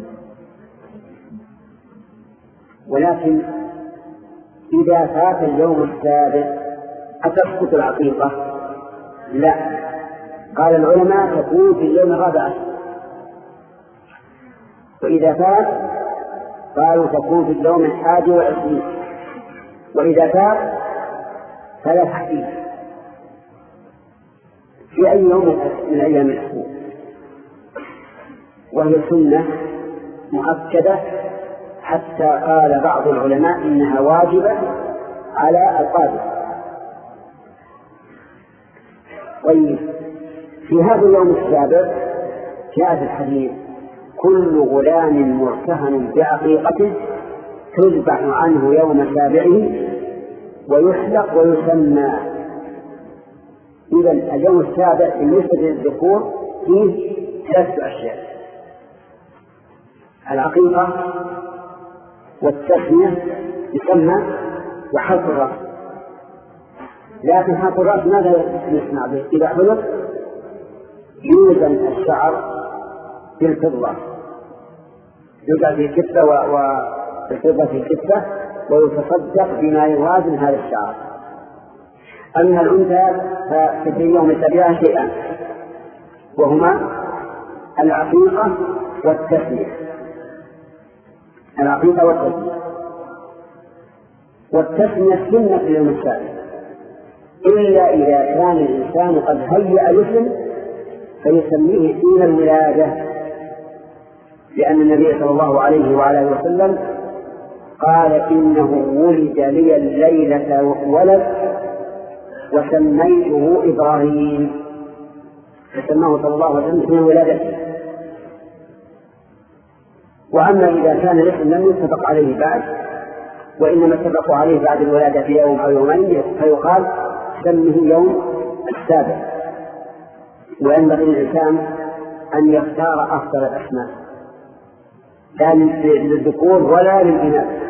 A: ولكن إذا فات اليوم السابع أتسقط العقيقة؟ لا، قال العلماء تكون في اليوم الرابع عشر. وإذا فات قالوا تكون في اليوم الحادي والعشرين. وإذا فات فلا تحديد في أي يوم من أيام الأسبوع. وهي سنة مؤكدة، حتى قال بعض العلماء إنها واجبة على القادر. طيب، في هذا اليوم السابع جاء في الحديث: كل غلام مرتهن بعقيقته تذبح عنه يوم سابعه ويحلق ويسمى. إذا اليوم السابع بالنسبة للذكور فيه ثلاثة أشياء: العقيقة والتسمية يسمى وحلق الرأس. لكن حلق الرأس ماذا نسمع به؟ إذا حلق يوزن الشعر بالفضة، يوزن في الكتة والفضة في الكتة ويتصدق بما يوازن هذا الشعر. أما الأنثى ففي يوم السابع شيئان، وهما العقيقة والتسمية. العقيقة والتسمية والتسمية سنة في اليوم السابع، إلا إذا كان الإنسان قد هيأ الاسم فيسميه حين الولادة، لأن النبي صلى الله عليه وعلى آله وسلم قال: إنه ولد لي الليلة ولد وسميته إبراهيم، فسماه صلى الله عليه وسلم حين ولادته. وأما إذا كان الاسم لم يتفق عليه بعد، وإنما اتفقوا عليه بعد الولادة في يوم أو يومين، فيقال سمه يوم السابع. وينبغي للإنسان أن يختار أفضل الأسماء، لا للذكور ولا للإناث.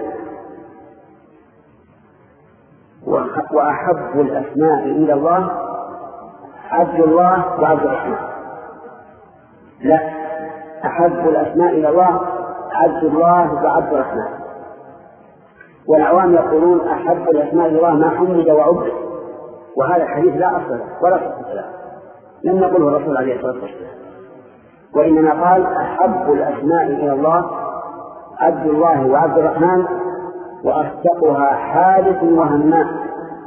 A: وأحب الأسماء إلى الله عبد الله وعبد الرحمن. لا، أحب الأسماء إلى الله عبد الله وعبد الرحمن. والعوام يقولون أحب الأسماء إلى الله ما حمد وعبد، وهذا الحديث لا أصل ولا صحة له، لم يقله الرسول عليه الصلاة والسلام، وإنما قال: أحب الأسماء إلى الله عبد الله وعبد الرحمن، وأصدقها حارث وهمام.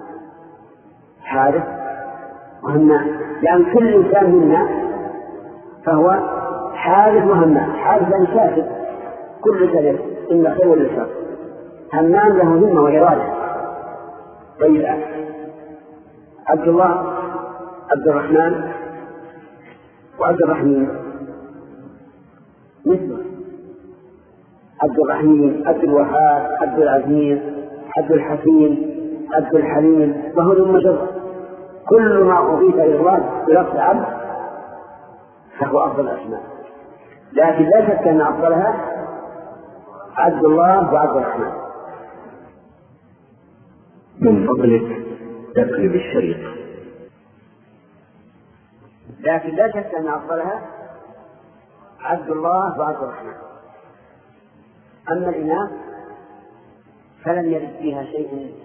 A: حارث وهمام، لأن يعني كل إنسان منا فهو حارث وهمام. حارث يعني شاكر، كل شيء إما خير ولا شر. همام له همة وإرادة. طيب، عبد الله، عبد الرحمن، وعبد الرحيم مثله: عبد الرحيم، عبد الوهاب، عبد العزيز، عبد الحكيم، عبد الحليم، وهو ثم جر. كل ما أضيف إلى الله بلفظ عبد فهو أفضل الأسماء، لكن لا شك أن أفضلها عبد الله وعبد الرحمن.
B: من فضلك تقلب الشريط.
A: لكن لا شك أن أفضلها عبد الله وعبد الرحمن. أما الإناث فلم يرد فيها شيء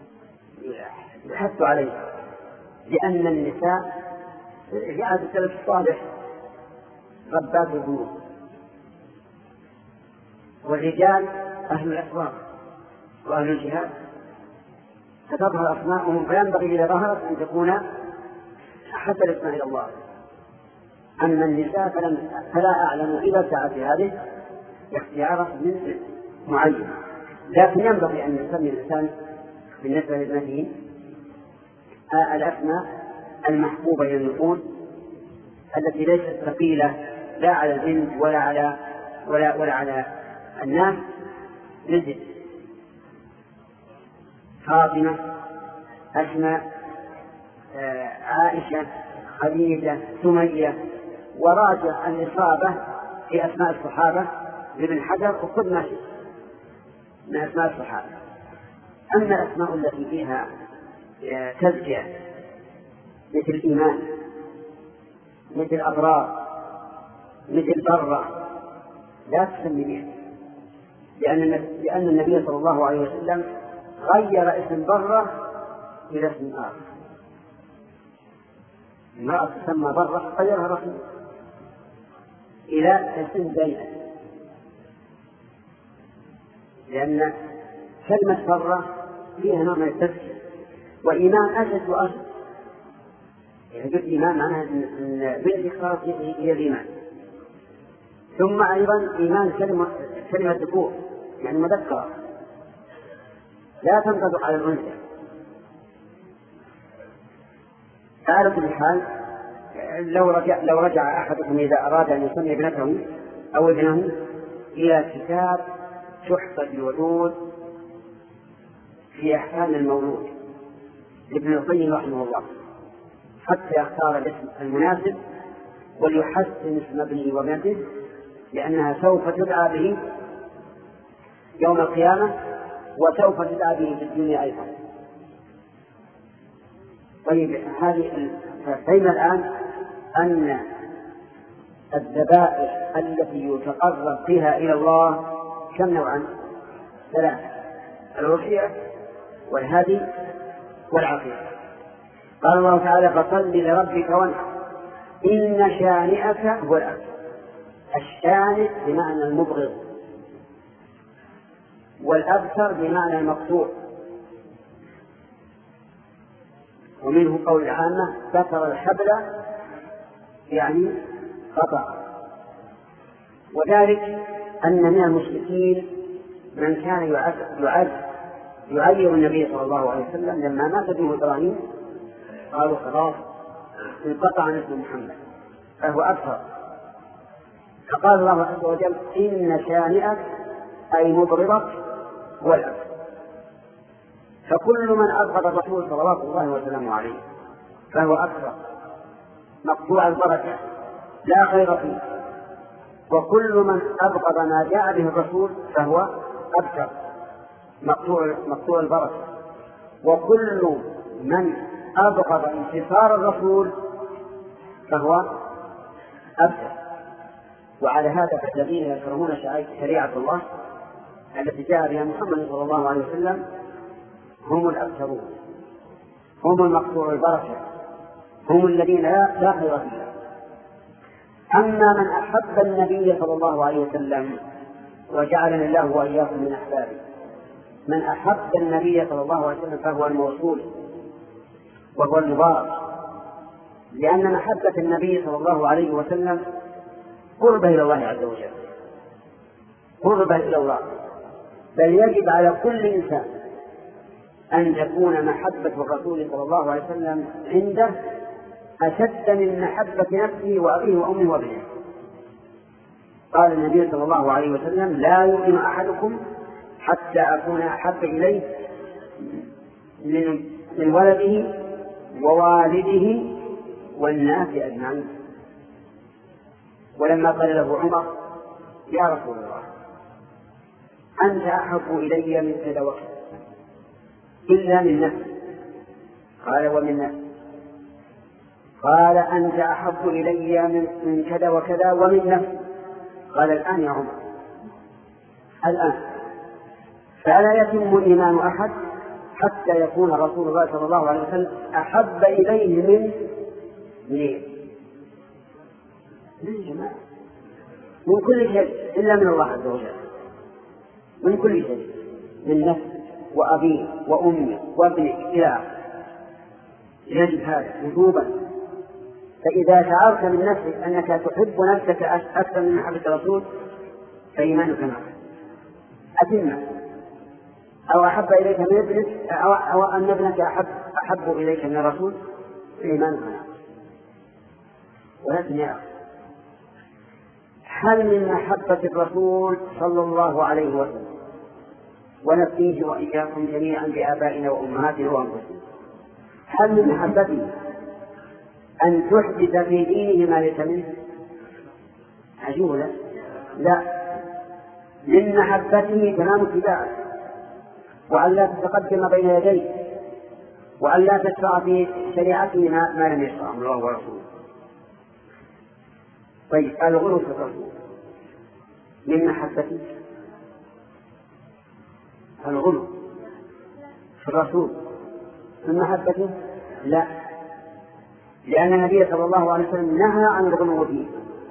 A: يحث عليه، لأن النساء جاءت السلف الصالح ربات البيوت، والرجال أهل الأسواق وأهل الجهاد، فتظهر أسماءهم، فينبغي إذا ظهرت أن تكون أحب الأسماء إلى الله. أما النساء فلم فلا أعلم إذا سعت هذه اختيارا من معين، لكن ينبغي أن يسمي الإنسان بالنسبة لابنته الأسماء المحبوبة إلى النفوس التي ليست ثقيلة لا على البنت ولا على ولا ولا على الناس، مثل فاطمة، أسماء، عائشة، خديجة، سمية. وراجع الإصابة في أسماء الصحابة لابن حجر وخذ ما شئت من أسماء الصحابة. أما الأسماء التي فيها تزكية مثل الإيمان، مثل أبرار، مثل برة، لا تسمي بها، لأن لأن النبي صلى الله عليه وسلم غير اسم برة إلى اسم آخر. امرأة تسمى برة غيرها رسول إلى اسم زينب، لأن كلمة برة فيها نوع من التزكية، وإيمان أشد وأشد. يعني قلت إيمان معناها أن بنتك صارت هي الإيمان. ثم أيضا إيمان كلمة كلمة ذكور يعني مذكرة لا تنطبق على الأنثى. على كل حال لو رجع لو رجع أحدكم إذا أراد أن يسمي ابنته أو ابنه إلى كتاب تحفة الودود في أحكام المولود لابن القيم رحمه الله حتى يختار الاسم المناسب وليحسن اسم ابنه وبنته لأنها سوف تدعى به يوم القيامة وسوف تدعى به في الدنيا أيضا. طيب هذه فهم الآن أن الذبائح التي يتقرب بها إلى الله كم نوعا؟ ثلاثة: الأضحية والهدي والعقيقة. قال الله تعالى: فصل لربك وانحر إن شانئك هو الأبتر. الشانئ بمعنى المبغض، والأبتر بمعنى المقطوع. ومنه قول العامة: بتر الحبل يعني قطع. وذلك أن من المشركين من كان يعد يعير النبي صلى الله عليه وسلم لما مات ابنه إبراهيم قالوا: خلاص انقطع نسل محمد فهو أبتر. فقال الله عز وجل: إن شانئك أي مبغضك والأبتر. فكل من أبغض الرسول صلى الله عليه وسلم عليه فهو أبتر مقطوع البركة لا خير فيه، وكل من أبغض ما جاء به الرسول فهو أبتر مقطوع مقطوع البركة، وكل من أبغض انتصار الرسول فهو أبتر. وعلى هذا فالذين يكرهون شريعة الله التي جاء بها محمد صلى الله عليه وسلم هم الأبترون، هم المقطوع البركة، هم الذين لا خير فيهم. أما من أحب النبي صلى الله عليه وسلم وجعلنا الله وإياكم من أحبابه، من أحب النبي صلى الله عليه وسلم فهو الموصول وهو المبارك، لأن محبة النبي صلى الله عليه وسلم قربة إلى الله عز وجل، قربة إلى الله. بل يجب على كل إنسان أن تكون محبة الرسول صلى الله عليه وسلم عنده أشد من محبة نفسه وأبيه وأمه وابنه. قال النبي صلى الله عليه وسلم: لا يؤمن أحدكم حتى أكون أحب إليه من, من ولده ووالده والناس أجمعين. ولما قال له عمر: يا رسول الله أنت أحب إلي من كذا وكذا إلا من نفسي. قال: ومن نفسي؟ قال: أنت أحب إلي من كذا وكذا ومن نفسي. قال: الآن يا عمر، الآن. فلا يتم إيمان أحد حتى يكون رسول الله صلى الله عليه وسلم أحب إليه من من من جماعة من كل شيء إلا من الله عز وجل، من كل شيء، من نفسه وأبيه وأمه وابنه إلى آخره. يجب هذا وجوبا. فإذا شعرت من نفسك أنك تحب نفسك أكثر من محبة الرسول فإيمانك معه أتمه. أو أحب إليك من ابنك أو, أو أن ابنك أحب, أحب إليك من الرسول فإيمانك معه. ولكن يا أخي، هل من محبة الرسول صلى الله عليه وسلم ونفسيه وإياكم جميعا بآبائنا وأمهاتنا وأنفسنا، هل من محبته أن تحدث في دينه ما ليس منه؟ عجولة. لا، من محبته تمام اتباعه، وأن لا تتقدم بين يديه، وأن لا تشرع في شريعته ما لم يشرعه الله ورسوله. طيب، الغلو في الرسول من محبته؟ الغلو في الرسول من محبته؟ لا، لأن النبي صلى الله عليه وسلم نهى عن الغلو فيه،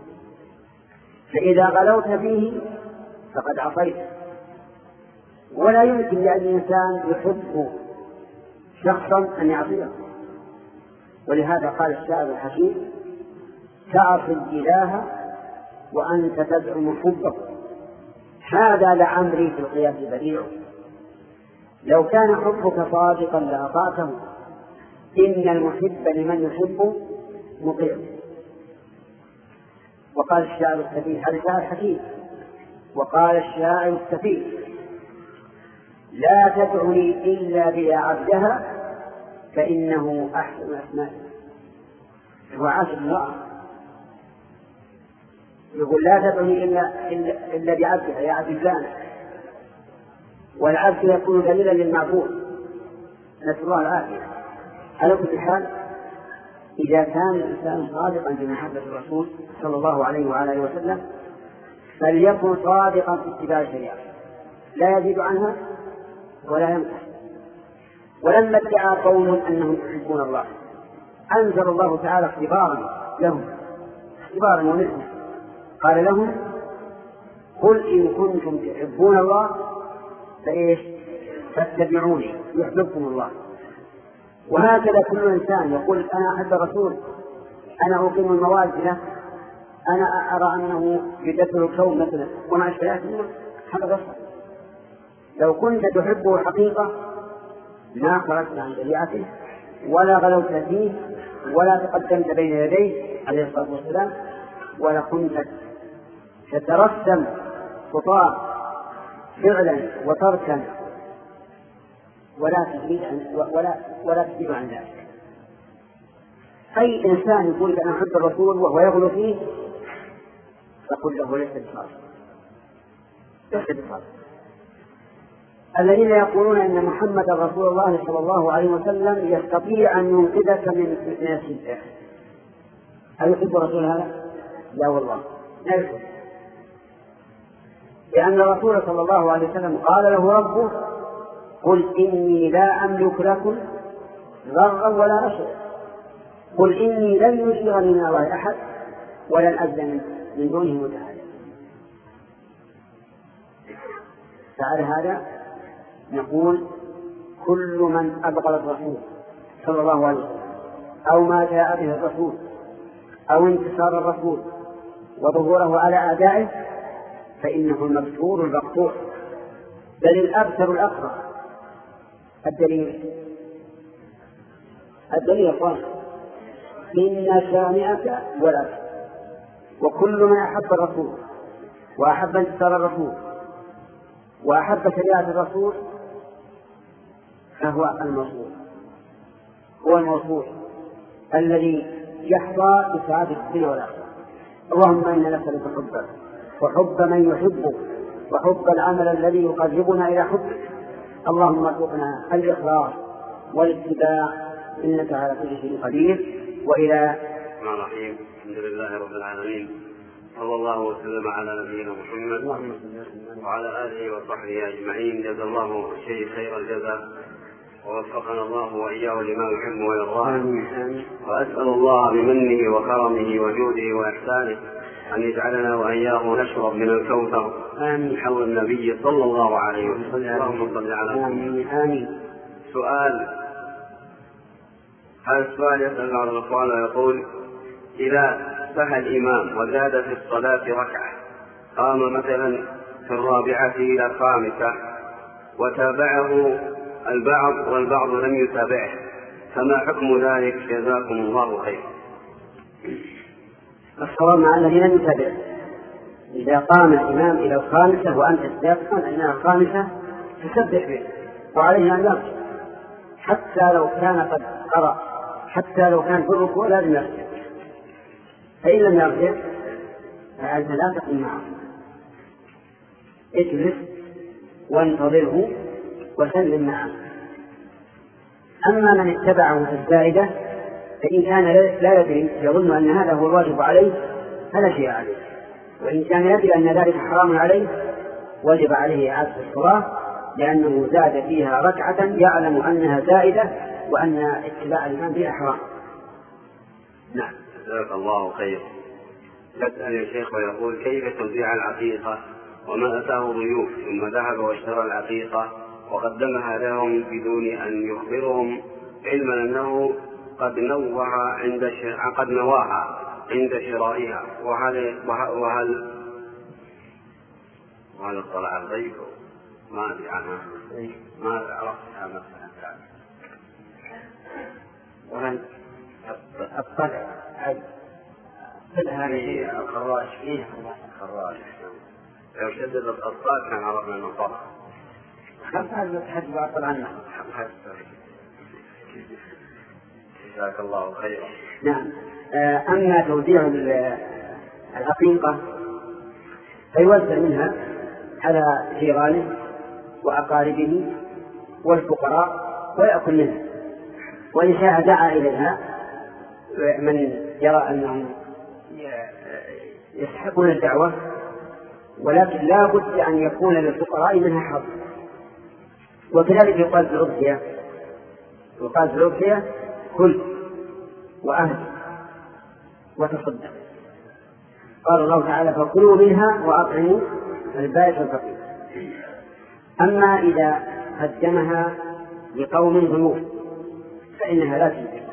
A: فإذا غلوت فيه فقد عصيت. ولا يمكن لأي إنسان يحب شخصا أن يعصيه. ولهذا قال الشاعر الحكيم: تعصي الإله وأنت تزعم حبه، هذا لعمري في القياس بديع. لو كان حبك صادقا لأطعته، إن المحب لمن يحب مطيع. وقال الشاعر السفيه، هذا شاعر حكيم، وقال الشاعر السفيه: لا تدعني إلا بيا عبدها فإنه أحسن أسمائي. هو عاشق الله، يقول لا تدعني إلا, إلا, إلا بعبدها، يا عبد الله. والعبد يكون دليلا للمعبود، نسأل الله العافية. على كل حال، إذا كان الإنسان صادقا في محبة الرسول صلى الله عليه وعلى آله وسلم فليكن صادقا في اتباع الشريعة، لا يزيد عنها ولا ينقص. ولما ادعى قوم أنهم يحبون الله أنزل الله تعالى اختبارا لهم، اختبارا ونعمة، قال لهم: قل إن كنتم تحبون الله فإيش؟ فاتبعوني يحببكم الله. وهكذا كل إنسان يقول: أنا أحب الرسول، أنا أقيم المواد له، أنا أرى أنه يدبر الكون مثلا ومع الشيء، هذا غصب. لو كنت تحبه حقيقة ما خرجت عن شريعته ولا غلوت فيه ولا تقدمت بين يديه عليه الصلاة والسلام، ولا كنت تترسم خطاه فعلا وتركا ولا تزيد عن ولا ولا تزيد عن ذلك. أي إنسان يقول أنا أحب الرسول وهو يغلو فيه فقل له ليس بصادق، ليس بصادق. الذين يقولون أن محمد رسول الله صلى الله عليه وسلم يستطيع أن ينقذك من الشدة، هل يحب الرسول هذا؟ لا والله، لا يحب. لأن الرسول صلى الله عليه وسلم قال له ربه: قل إني لا أملك لكم ضرا ولا رشدا، قل إني لن يجيرني من الله أحد ولن أذن من دونه متعالى. فعلى هذا نقول: كل من أبغض الرسول صلى الله عليه وسلم أو ما جاء به الرسول أو انتصار الرسول وظهوره على أعدائه فإنه المبتور المقطوع، بل الأبتر الأقرع. الدليل الدليل يا أخوان: إن شانئك ولا. وكل من أحب الرسول وأحب انتصار الرسول وأحب شريعة الرسول فهو الموصول، هو الموصول الذي يحظى بسعادة الدنيا والآخرة. اللهم إنا نسألك حبك وحب من يحبك وحب العمل الذي يقربنا إلى حبك. اللهم ارزقنا الإخلاص والاتباع إنك على كل شيء قدير. وإلى
C: الرحمن الرحيم. الحمد لله رب العالمين، صلى الله وسلم على نبينا محمد وعلى آله وصحبه أجمعين. جزا الله الشيخ خير الجزاء ووفقنا الله وإياه لما يحب ويرضاه. وأسأل الله بمنه وكرمه وجوده وإحسانه أن يجعلنا وإياه نشرب من الكوثر من حوض النبي صلى الله عليه وسلم. اللهم صل على محمد. سؤال: هذا السؤال يسأل بعض الأخوان ويقول: إذا سهى الإمام وزاد في الصلاة ركعة، قام مثلا في الرابعة إلى الخامسة وتابعه البعض والبعض لم يتابعه، فما حكم ذلك؟ جزاكم الله خير.
A: الصواب مع الذي لم يتابعه. إذا قام الإمام إلى الخامسة وأنت تيقن أنها الخامسة تسبح به، وعليه أن يرجع حتى لو كان قد قرأ، حتى لو كان في الركوع لازم يرجع. فإن لم يرجع فأنت لا تقم معه، اجلس وانتظره وسلم معه. أما من اتبعه في الزائدة فإن كان لا يدري يظن أن هذا هو الواجب عليه فلا شيء عليه، وإن كان يدري أن ذلك حرام عليه وجب عليه إعادة الصلاة، لأنه زاد فيها ركعة يعلم أنها زائدة وأن اتباع الإمام فيها حرام.
C: نعم، جزاك الله خير. يسأل يا شيخ ويقول: كيف توزيع العقيقة وما أتاه ضيوف ثم ذهب واشترى العقيقة وقدمها لهم بدون أن يخبرهم، علما أنه قد نوع عند قد نواها عند شرائها، وهل وهل وهل اطلع الضيف ما أدري عنها، ما عرفتها مثلا،
A: وهل الطلع
C: هذه الخراج فيها الخراج لو شدد الأطفال كان عرفنا أنه طلع.
A: هذا تحدث أطلع عنه.
C: جزاك الله خيرا.
A: نعم. أما توزيع الحقيقة فيوزع منها على جيرانه وأقاربه والفقراء ويأكل منها، وإن شاء دعا إليها من يرى أنهم يسحقون الدعوة، ولكن لا بد أن يكون للفقراء منها حظ. وكذلك يقال في الأضحية، يقال في الأضحية كل وأهل وتصدق. قال الله تعالى فكلوا منها وأطعموا البائس والفقير. أما إذا قدمها لقوم ضيوف فإنها لا تجزي.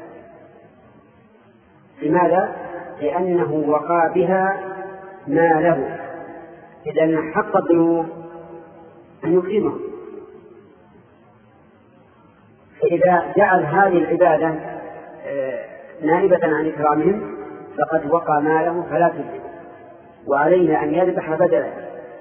A: لماذا؟ لأنه وقع بها ما له، إذا حق الضيوف أن يكرمهم، فإذا جعل هذه العبادة نائبة عن إكرامهم فقد وقع ماله فلا تجزي، وعليه أن يذبح بدلا.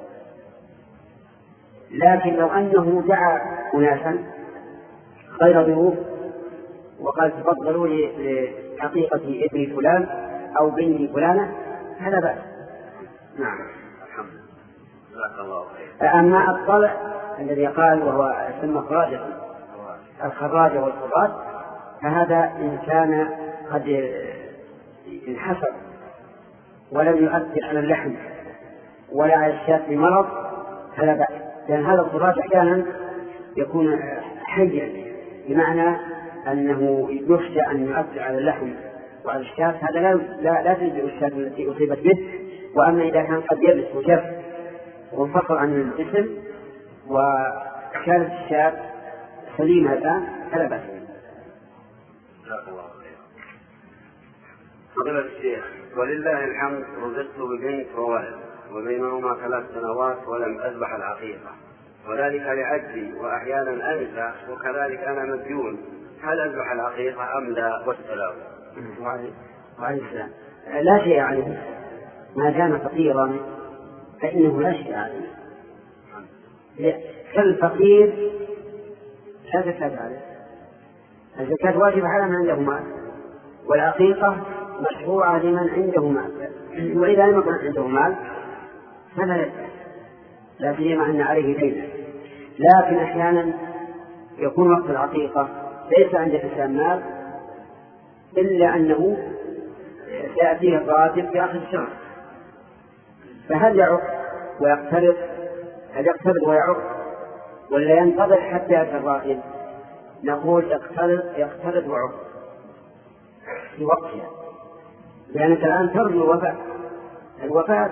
A: لكن لو أنه دعا أناسا غير ضيوف وقال تفضلوا لحقيقة ابن فلان أو بنت فلانة هذا بأس.
C: نعم الحمد لله.
A: أما الطلع الذي قال وهو يسمى خراجة الخراجة والخراج فهذا إن كان قد انحسر ولم يؤثر على اللحم ولا على الشاة بمرض فلا بأس، لأن هذا الخراج أحيانا يكون حيا بمعنى أنه يخشى أن يؤثر على اللحم وعلى الشاة، هذا لا لا, لا تجزئ الشاة التي أصيبت به. وأما إذا كان قد يبس وجف وانفصل عن الجسم وكانت الشاة سليمة الآن فلا بأس.
C: فضيلة الشيخ ولله الحمد رزقت ببنت وولد وبينهما ثلاث سنوات ولم أذبح العقيقة، وذلك لعجزي وأحيانا أنسى، وكذلك أنا مديون، هل أذبح العقيقة أم لا؟ والسلام.
A: وعليه السلام. لا شيء عليه ما كان فقيرا فإنه لا شيء عليه، كالفقير لا زكاة عليه، الزكاة واجبة على من عنده مال، والعقيقة مشروعة لمن عنده مال، وإذا لم يكن عنده مال فلا يزكى، لا سيما أن عليه دين. لكن أحيانا يكون وقت العقيقة ليس عند الإنسان مال إلا أنه سيأتيه الراتب في آخر الشهر، فهل يعق ويقترض؟ هل يقترض ويعق ولا ينتظر حتى يأتي الراتب؟ نقول يقترض يقترض ويعق في وقتها، لأنك الآن ترجو الوفاة، الوفاة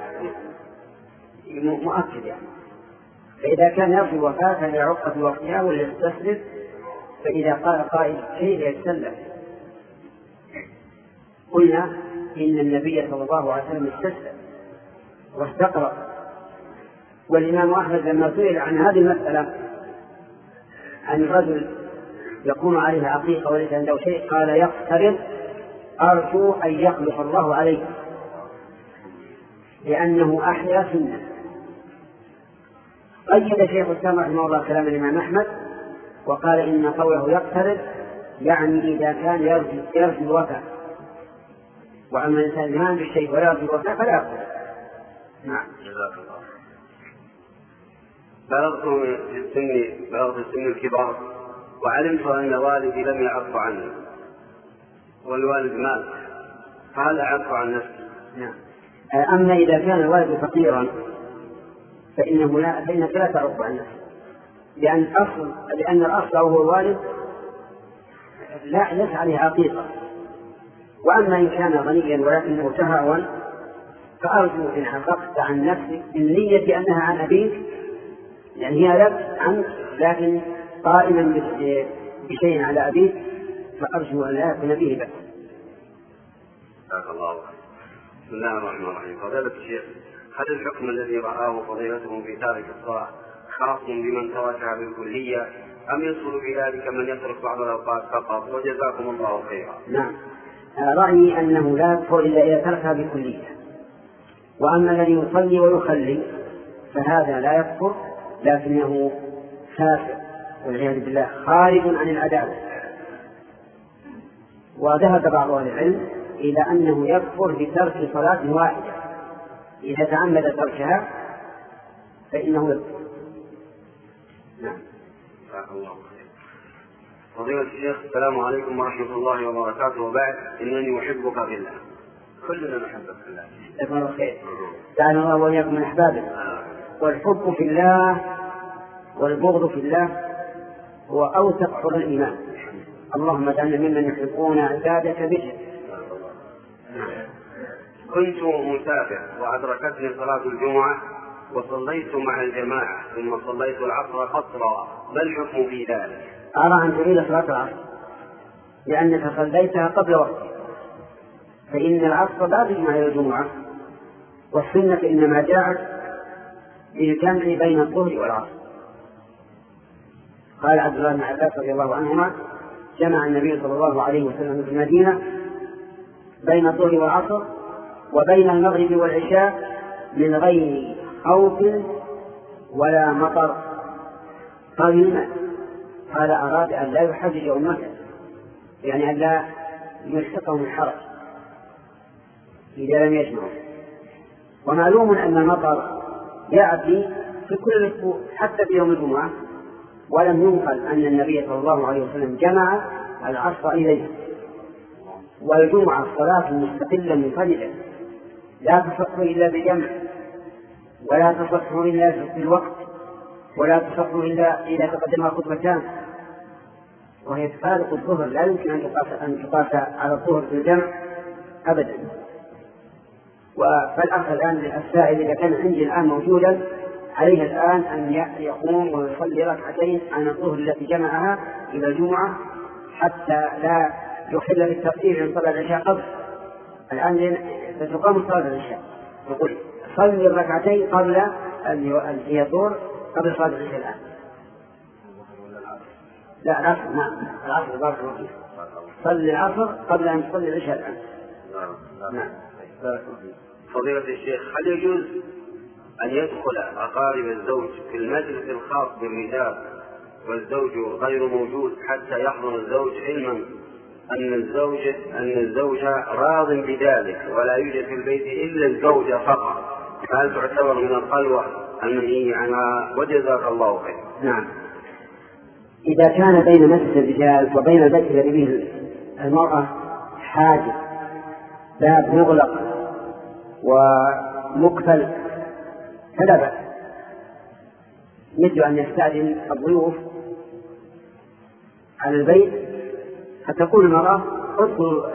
A: مؤكد يعني، فإذا كان يرجو الوفاة فليعق في وقتها وليستسلف. فإذا قال قائل كيف يتسلف؟ قلنا إن النبي صلى الله عليه وسلم استسلف واستقرأ. والإمام أحمد لما سئل عن هذه المسألة عن الرجل يكون عليه عقيقة وليس عنده شيء قال يقترض أرجو أن يخلف الله عليه، لأنه أحيا سنة. قيد شيخ الإسلام رحمه الله كلام الإمام أحمد وقال إن قوله يقترض يعني إذا كان يرجو يرجو الوفاء، وأما الإنسان ما عنده شيء ولا يرجو الوفاء فلا يقترض. نعم.
C: بلغت في السن بلغت السن الكبار وعلمت أن والدي لم يعف عني والوالد مات، فهل أعف عن نفسي؟
A: نعم. أما إذا كان الوالد فقيرا فإنه لا فإنك لا تعف عن نفسك، لأن الأصل لأن الأصل هو الوالد لا ليس عليه عقيقة. وأما إن كان غنيا ولكنه تهاون فأرجو إن عفقت عن نفسك بالنية أنها عن أبيك، يعني هي لك عنك لكن قائما بشيء على أبيك، فأرجو أن لا يكون به بأس.
C: بسم الله الرحمن الرحيم. فضيلة الشيخ، هل الحكم الذي رآه فضيلته في تارك الصلاة خاص بمن تركها بالكلية أم يدخل في ذلك من يترك بعض الأوقات فقط؟ وجزاكم الله خيرا.
A: نعم، رأيي أنه لا يكفر إلا إذا تركها بالكلية، وأما الذي يصلي ويخلي فهذا لا يكفر لكنه كافر والعياذ بالله خارج عن العدالة. وذهب بعض أهل العلم إلى أنه يكفر بترك صلاة واحدة، إذا تعمد تركها فإنه يكفر. نعم.
C: فضيلة الشيخ، السلام عليكم ورحمة الله وبركاته، وبعد، إنني أحبك في الله. كلنا نحبك في الله.
A: جزاك الله خير. جعلنا الله وإياكم من أحبابه. والحب في الله والبغض في الله هو أوثق حر الإيمان. اللهم اجعلنا ممن يحبون عبادك به.
C: كنت مسافر وأدركتني صلاة الجمعة وصليت مع الجماعة ثم صليت العصر قصرا، ما الحكم في ذلك؟
A: أرى أن تعيد صلاة العصر لأنك صليتها قبل وقتها، فإن العصر لا تجمع إلى الجمعة، والسنة إنما جاءت بالجمع بين الظهر والعصر. قال عبد الله بن عباس رضي الله عنهما: جمع النبي صلى الله عليه وسلم في المدينة بين الظهر والعصر وبين المغرب والعشاء من غير خوف ولا مطر. قال لما؟ قال أراد أن لا يحجج أمته، يعني أن لا يلحقهم الحرج إذا لم يجمعوا. ومعلوم أن المطر يأتي في كل أسبوع حتى في يوم الجمعة، ولم ينقل أن النبي صلى الله عليه وسلم جمع العصر إليه. والجمعة صلاة مستقلة منفردة لا تصح إلا بجمع، ولا تصح إلا في الوقت، ولا تصح إلا إذا تقدمها خطبتان، وهي تفارق الظهر، لا يمكن أن تقاس أن تقاس على الظهر في الجمع أبدا. فالأخ الآن السائل إذا كان عندي الآن موجودا عليه الآن أن يقوم ويصلي ركعتين عن الظهر التي جمعها إلى الجمعة حتى لا يخل بالتقدير من صلاة العشاء قبل. الآن ستقام صلاة العشاء، يقول صلي الركعتين قبل أن يطور قبل صلاة العشاء الآن. لا العصر، نعم العصر بارك الله فيك، صلي العصر قبل أن تصلي العشاء الآن. نعم.
C: فضيلة الشيخ، هل يجوز أن يدخل أقارب الزوج في المجلس الخاص بالرجال والزوج غير موجود حتى يحضر الزوج، علما أن الزوج أن الزوجة راض بذلك ولا يوجد في البيت إلا الزوجة فقط؟ هل تعتبر من الخلوة المنهي عنها؟ وجزاك الله خير.
A: نعم، إذا كان بين مجلس الرجال وبين البيت الذي به المرأة حاجز، باب مغلق ومقفل، فلا بأس، مثل أن يستأذن الضيوف على البيت فتقول المرأة ادخلوا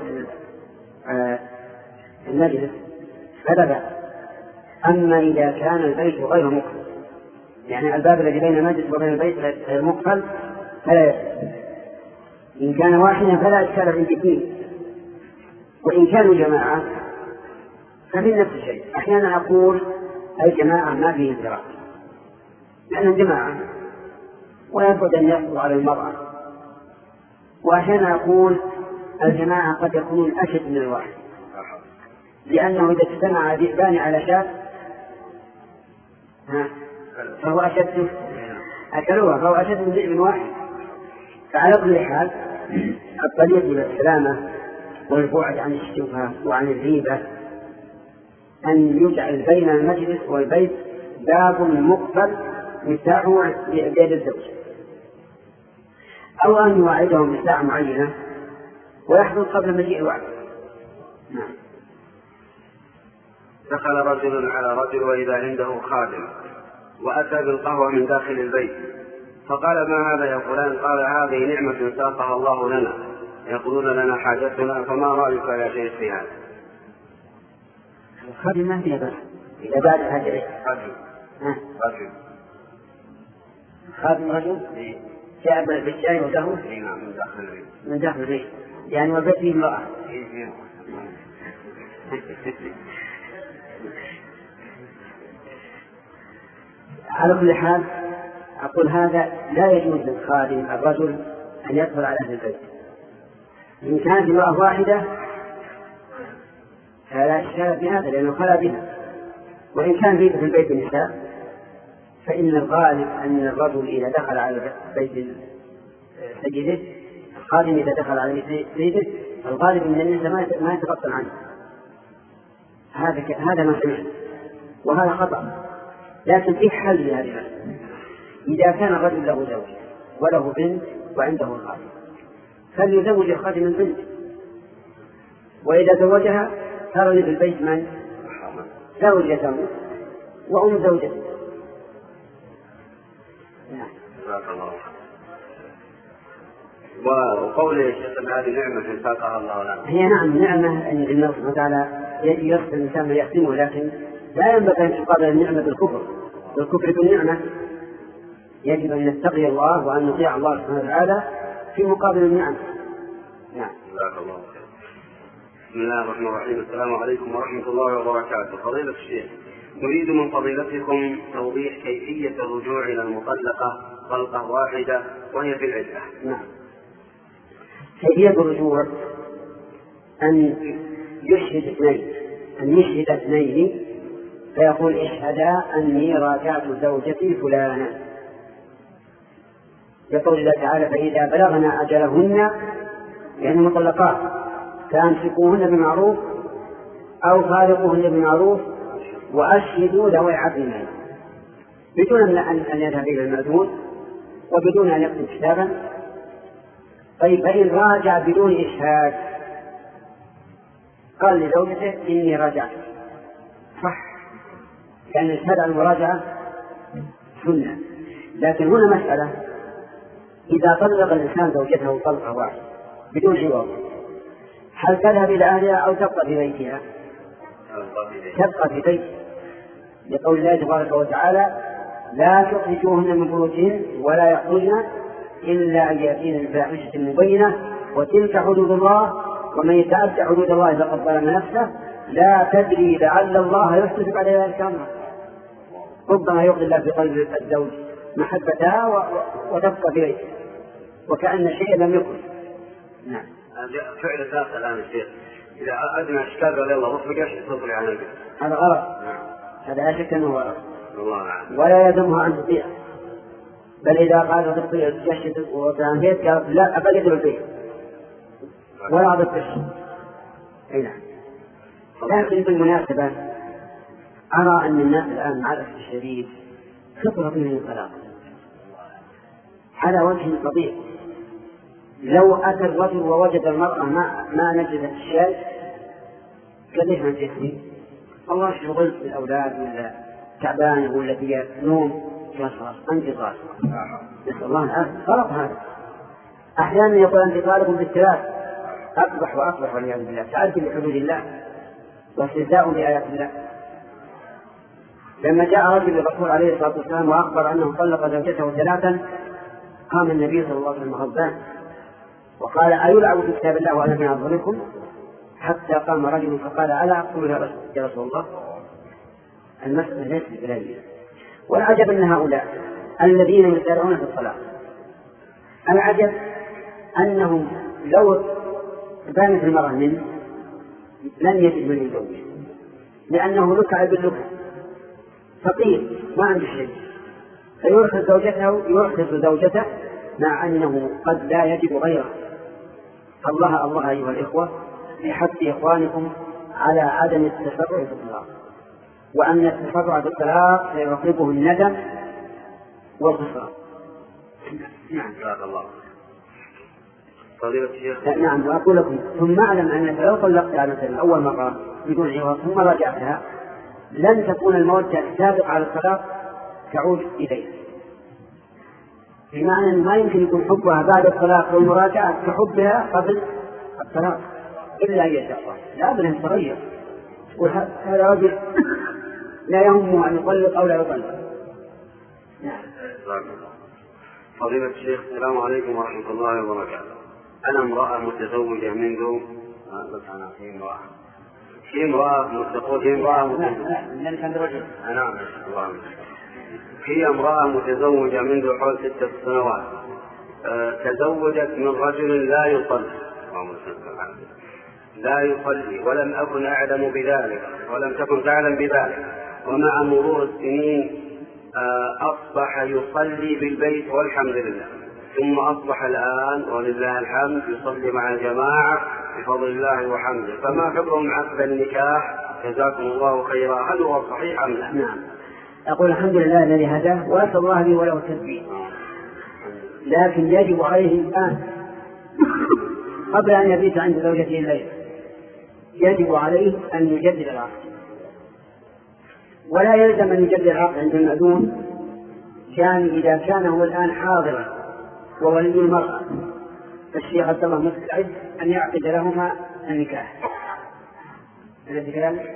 A: المجلس، فلا بأس. أما إذا كان البيت غير مقفل، يعني الباب الذي بين المجلس وبين البيت غير مقفل، فلا يجوز. إن كان واحدا فلا إشكال عندي فيه، وإن كانوا جماعة ففي نفس الشيء. أحيانا أقول الجماعة ما فيه انفراد لأنهم جماعة وينبغي أن يحصل على المرأة، وأحيانا أقول الجماعة قد يكونون أشد من الواحد، لأنه إذا اجتمع ذئبان على شاة فهو أشد أكلوها فهو أشد من ذئب واحد. فعلى كل حال الطريق إلى السلامة والبعد عن الشبهة وعن الغيبة أن يجعل بين المجلس والبيت باب مقفل مفتاحه بيد الزوج، أو أن يوعدهم بساعة معينة ويحضر قبل مجيء الوعد. نعم.
C: دخل رجل على رجل وإذا عنده خادم وأتى بالقهوة من داخل البيت، فقال ما هذا يا فلان؟ قال هذه نعمة ساقها الله لنا، يقولون لنا حاجتنا، فما رأيك يا شيخ في هذا؟
A: الخادم ما فيها بس إذا بعد هذا
C: رجل
A: خادم رجل جاء بالشاي وقهوة
C: من داخل البيت
A: من داخل البيت، يعني وبيت فيه امرأة. على كل حال أقول هذا لا يجوز للخادم الرجل أن يدخل على أهل البيت. إن كانت امرأة واحدة فلا إشكال في هذا لأنه خلا بها، وإن كان في البيت النساء فإن الغالب أن الرجل إذا دخل على بيت سيده، الخادم إذا دخل على بيت سيده الغالب أن النساء ما يتبطل عنه. هذا هذا ما سمعنا وهذا خطأ. لكن في حل لهذه المسألة. إذا كان الرجل له زوج وله بنت وعنده الخادم فليزوج الخادم البنت، وإذا زوجها ترى في البيت من زوجته وأم زوجته.
C: وقول الشيخ هذه نعمة ساقها الله لنا.
A: هي نعم نعمة أن الله سبحانه وتعالى يرسل الإنسان من يحسنه، لكن لا ينبغي أن تقابل النعمة بالكفر، والكفر بالنعمة يجب أن نتقي الله وأن نطيع الله سبحانه وتعالى في مقابل النعمة.
C: نعم. جزاك الله خير. بسم الله الرحمن الرحيم. السلام عليكم ورحمة الله وبركاته. فضيلة الشيخ، نريد من فضيلتكم توضيح كيفية الرجوع إلى المطلقة طلقة واحدة وهي في العدة.
A: نعم. كيفية الرجوع أن يشهد اثنين، أن يشهد اثنين فيقول اشهدا أني راجعت زوجتي فلانة، يقول الله تعالى فإذا بلغنا أجلهن يعني مطلقات فأمسكوهن بمعروف أو فارقوهن بمعروف وأشهدوا ذوي عدل منكم، بدون أن يذهب إلى المأذون وبدون أن يكتب كتابا. طيب فإن راجع بدون إشهاد قال لزوجته إني راجعت صح، لأن الشهادة على المراجعة سنة. لكن هنا مسألة، إذا طلق الإنسان زوجته طلقة واحدة بدون عوض هل تذهب إلى أهلها أو تبقى في بيتها؟ تبقى في بيتها، لقول الله تبارك وتعالى لا تخرجوهن من بيوتهن ولا يخرجن إلا أن يأتين بفاحشة مبينة وتلك حدود الله ومن يتعدى حدود الله فقد ظلم نفسه لا تدري لعل الله يحدث بعد ذلك أمرا. ربما يقضي الله في قلب الزوج محبتها وتبقى في بيته وكأن شيء لم يكن. نعم.
C: فعل ذات الآن الشيخ إذا أدنى أشكال قال الله رفق ايش تصلي على البيت،
A: هذا غلط.
C: نعم.
A: هذا لا شك أنه غلط
C: الله
A: ولا يلزمها أن تطيع، بل إذا قال تطيع تشهد وكان بيت قال لا أبلغ البيت ولا عبد التشهد. أي نعم. لكن بالمناسبة أرى أن الناس الآن مع الأسف الشديد خطرة من الطلاق على وجه فظيع. لو أتى الرجل ووجد المرأة ما ما نجدت الشيء قال ليش ما تجي؟ الله شغلت بالأولاد ولا تعبان ولا فيها نوم خلاص أنت طالق. نسأل الله العافية. غلط هذا. أحيانا يقول أنت طالق بالثلاث أقبح وأقبح والعياذ بالله، تعدي بحدود الله واستهزاء بآيات الله. لما جاء رجل الرسول عليه الصلاة والسلام وأخبر أنه طلق زوجته ثلاثا قام النبي صلى الله عليه وسلم غضبان وقال أيلعب في كتاب الله وأنا من أظلمكم؟ حتى قام رجل فقال ألا أقول يا رسول الله المسألة ليست بلاهية. والعجب أن هؤلاء الذين يسارعون في الصلاة العجب أنهم لو بانت المرأة منه لن يجد من يزوجه لأنه لكع باللكع فقير ما عنده شيء فيرخص زوجته يرخص زوجته مع أنه قد لا يجد غيره. الله الله أيها الإخوة بحث إخوانكم على عدم التسرع في الطلاق، وأن التسرع في الطلاق سيعقبه الندم والخسران.
C: نعم. جزاك الله. فضيلة الشيخ.
A: نعم. وأقول لكم ثم أعلم أنك لو طلقتها مثلا أول مرة بدون عوض ثم رجعتها لن تكون المودة السابقة على الطلاق تعود إليها، بمعنى أنه ما يمكن يكون حبها بعد الطلاق والمراجعة كحبها قبل الطلاق إلا أن يشاء الله. لا بد أن يتغير. وهذا رجل لا يهمه أن يطلق أو لا يطلق.
C: نعم. فضيلة الشيخ السلام عليكم ورحمة الله وبركاته. أنا امرأة متزوجة منذ بس أنا في امرأة في امرأة متزوجة في امرأة
A: متزوجة
C: نعم في امرأة متزوجة منذ حول ستة سنوات أه تزوجت من رجل لا يصلي لا يصلي ولم أكن أعلم بذلك ولم تكن تعلم بذلك، ومع مرور السنين أه أصبح يصلي بالبيت والحمد لله، ثم أصبح الآن ولله الحمد يصلي مع الجماعة بفضل الله وحمده، فما حكم عقد النكاح؟ جزاكم الله خيرا. هل هو صحيح أم لا؟
A: نعم. أقول الحمد لله الذي هداه وأسأل الله لي وله التثبيت، لكن يجب عليه الآن قبل أن يبيت عند زوجته الليل يجب عليه أن يجدد العقد، ولا يلزم أن يجدد العقد عند المأذون، كان إذا كان هو الآن حاضرا وولي المرأة الشيخ عبد الله مستعد أن يعقد لهما النكاح. الذي كذلك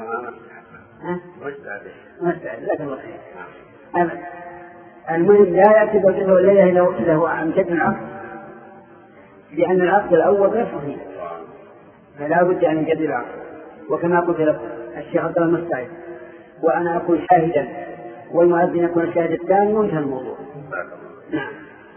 A: مستعد لا تبغى خير. المهم لا يأتي بوجهه الليلة إذا هو عن جد العقد، لأن العقد الأول غير صحيح، فلا بد أن يجدد العقد. وكما قلت لكم الشيخ عبد الله مستعد وأنا أكون شاهدا والمؤذن يكون الشاهد الثاني وانتهى الموضوع. نعم.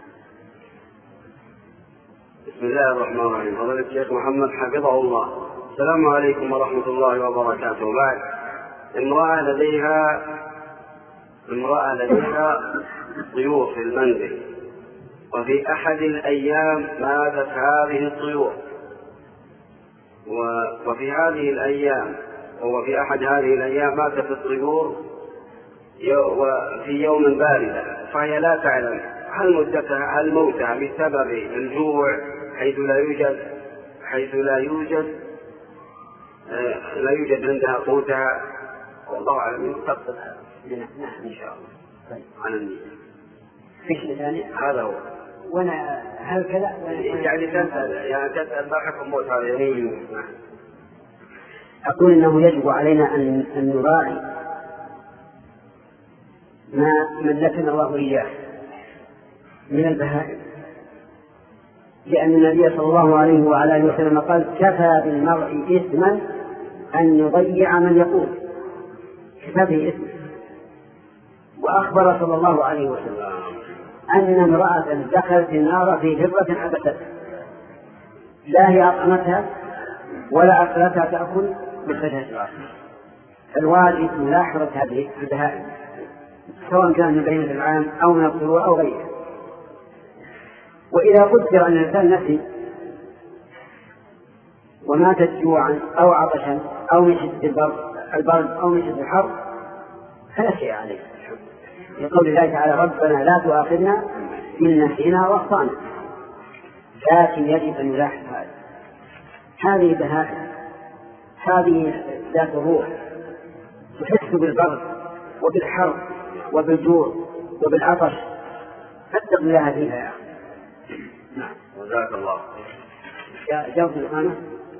C: بسم الله الرحمن الرحيم. فضيلة الشيخ محمد حفظه الله، السلام عليكم ورحمة الله وبركاته. بعد امرأة لديها امرأة لديها طيور في المنزل، وفي أحد الأيام ماتت هذه الطيور، وفي هذه الأيام وفي أحد هذه الأيام ماتت الطيور وفي يوم بارد، فهي لا تعلم هل مدتها هل موتها بسبب الجوع حيث لا يوجد حيث لا يوجد آه لا يوجد عندها قوتها، والله أعلم. يقصد هذا.
A: نعم إن شاء الله.
C: طيب على النية.
A: في شيء ثاني؟
C: هذا هو.
A: وأنا هل كذا
C: يعني تسأل يعني تسأل ما حكم موت هذا يعني.
A: أقول إنه يجب علينا أن أن نراعي ما ملكنا الله إياه من البهائم، لأن النبي صلى الله عليه وعلى آله وسلم قال كفى بالمرء إثما أن يضيع من يقول، كفى به إثما. وأخبر صلى الله عليه وسلم أن امرأة دخلت النار في هرة عبثت، لا هي أطعمتها ولا أكلتها تأكل من خشاش. الواجب ملاحظة هذه البهائم سواء كان من بهيمة العام أو من الطيور أو غيرها. وإذا قدر أن الإنسان نسي وماتت جوعا أو عطشا أو من شدة البرد أو من شدة الحر فلا شيء عليه، لقول الله تعالى ربنا لا تؤاخذنا إن نسينا وأخطأنا. لكن يجب أن نلاحظ هذا، هذه بهائم، هذه ذات الروح تحس بالبرد وبالحر وبالجوع وبالعطش، فاتق الله فيها يا أخي.
C: نعم. وجزاك الله.
A: جاوب الإخوانة.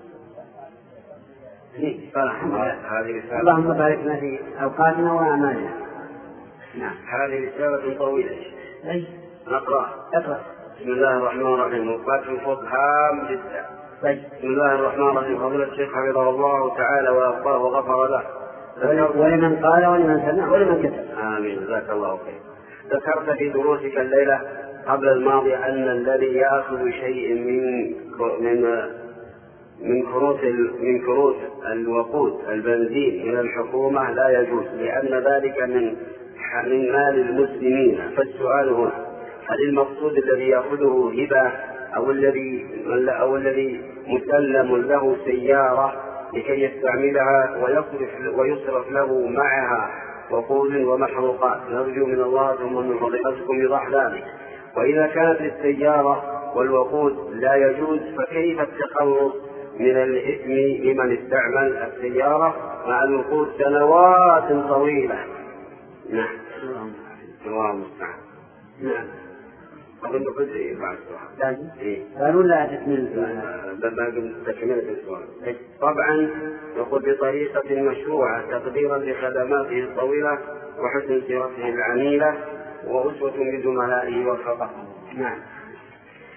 A: اللهم بارك لنا في أوقاتنا وأعمالنا.
C: نعم. هذه رسالة طويلة.
A: أي.
C: نقرأ.
A: اقرأ.
C: بسم الله الرحمن الرحيم. وقات الفوت هام جدا.
A: طيب.
C: بسم الله الرحمن الرحيم. فضيلة الشيخ حفظه الله تعالى وأبقاه وغفر له.
A: ولمن قال ولمن سمع ولمن كتب.
C: آمين. جزاك الله خير. ذكرت في دروسك الليلة قبل الماضي أن الذي يأخذ شيء من من من كروت من كروت الوقود البنزين من الحكومة لا يجوز، لأن ذلك من من مال المسلمين. فالسؤال هنا هل المقصود الذي يأخذه هبة أو الذي أو الذي مسلم له سيارة لكي يستعملها ويصرف ويصرف له معها وقود ومحروقات؟ نرجو من الله ثم من فضيلتكم يوضح ذلك. وإذا كانت السيارة والوقود لا يجوز فكيف التخلص من الإثم لمن استعمل السيارة مع الوقود سنوات طويلة؟ نعم. الله المستعان.
A: نعم.
C: أظن كنت إيه بعد السؤال.
A: قالوا لا تكمل
C: تكملة السؤال. طبعا يقول بطريقة مشروعة تقديرا لخدماته الطويلة وحسن سيرته العميلة وأسوة بزملائه وفقهم.
A: نعم.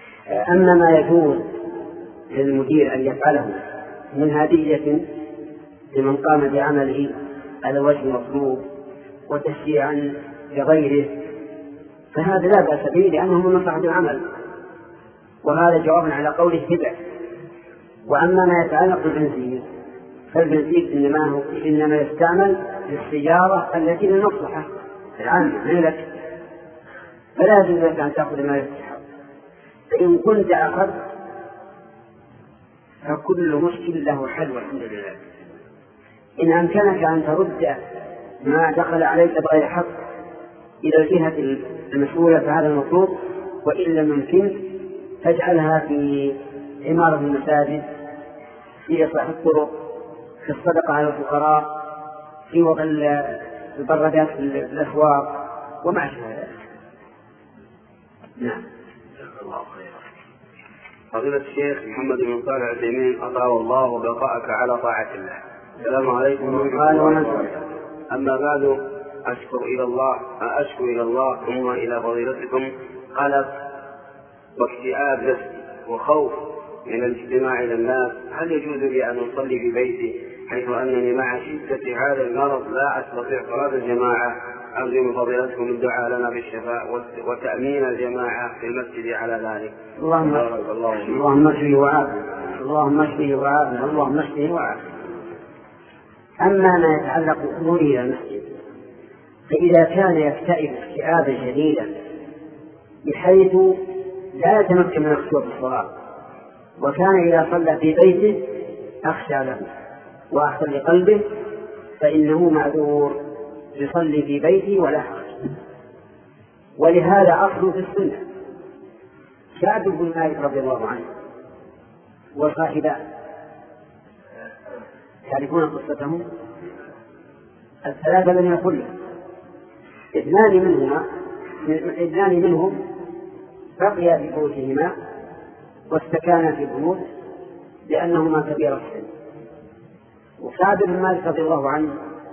A: أما ما يجوز للمدير أن يفعله من هدية لمن قام بعمله على وجه المطلوب وتشجيعا لغيره فهذا لا بأس به لأنه من مصلحة العمل، وهذا جواب على قوله هبة. وأما ما يتعلق بالبنزين فالبنزين إنما, هو إنما يستعمل للسيارة التي للمصلحة العامة من لك، فلا يجوز لك أن تأخذ ما يستحق. فإن كنت أخذت فكل مشكل له حل والحمد لله. إن أمكنك أن ترد ما دخل عليك بغير حق إلى الجهة المسؤولة فهذا المطلوب، وإن لم يمكن تجعلها في عمارة المساجد، في إصلاح الطرق، في الصدقة على الفقراء، في وضع البرادات في الأسواق وما أشبه ذلك. نعم.
C: فضيلة الشيخ محمد بن صالح العثيمين أطال الله وبقاءك على طاعة الله. السلام عليكم ورحمة الله وبركاته. أما بعد، أشكر إلى الله أشكر إلى الله ثم إلى فضيلتكم قلق واكتئاب نفسي وخوف من الاجتماع إلى الناس. هل يجوز لي أن أصلي في بيتي حيث أنني مع شدة هذا المرض لا أستطيع صلاة الجماعة؟ أرجو من فضيلتكم الدعاء لنا بالشفاء وتأمين الجماعة في المسجد على ذلك.
A: اللهم اللهم اشفه وعافه اللهم اشفه وعافه اللهم اشفه وعافه. أما ما يتعلق بأموره إلى المسجد فإذا كان يكتئب اكتئابا شديدا بحيث لا يتمكن من الخشوع في الصلاة، وكان إذا صلى في بيته أخشى له وأحسن لقلبه، فإنه معذور يصلي في بيته ولا حرج. ولهذا أصل في السنة سعد بن مالك رضي الله عنه وصاحبه تعرفون قصتهم الثلاثة لم يقل اثنان منهما اثنان منهم بقيا في بيوتهما واستكانا في البيوت لأنهما كبير السن. وسعد بن مالك رضي الله عنه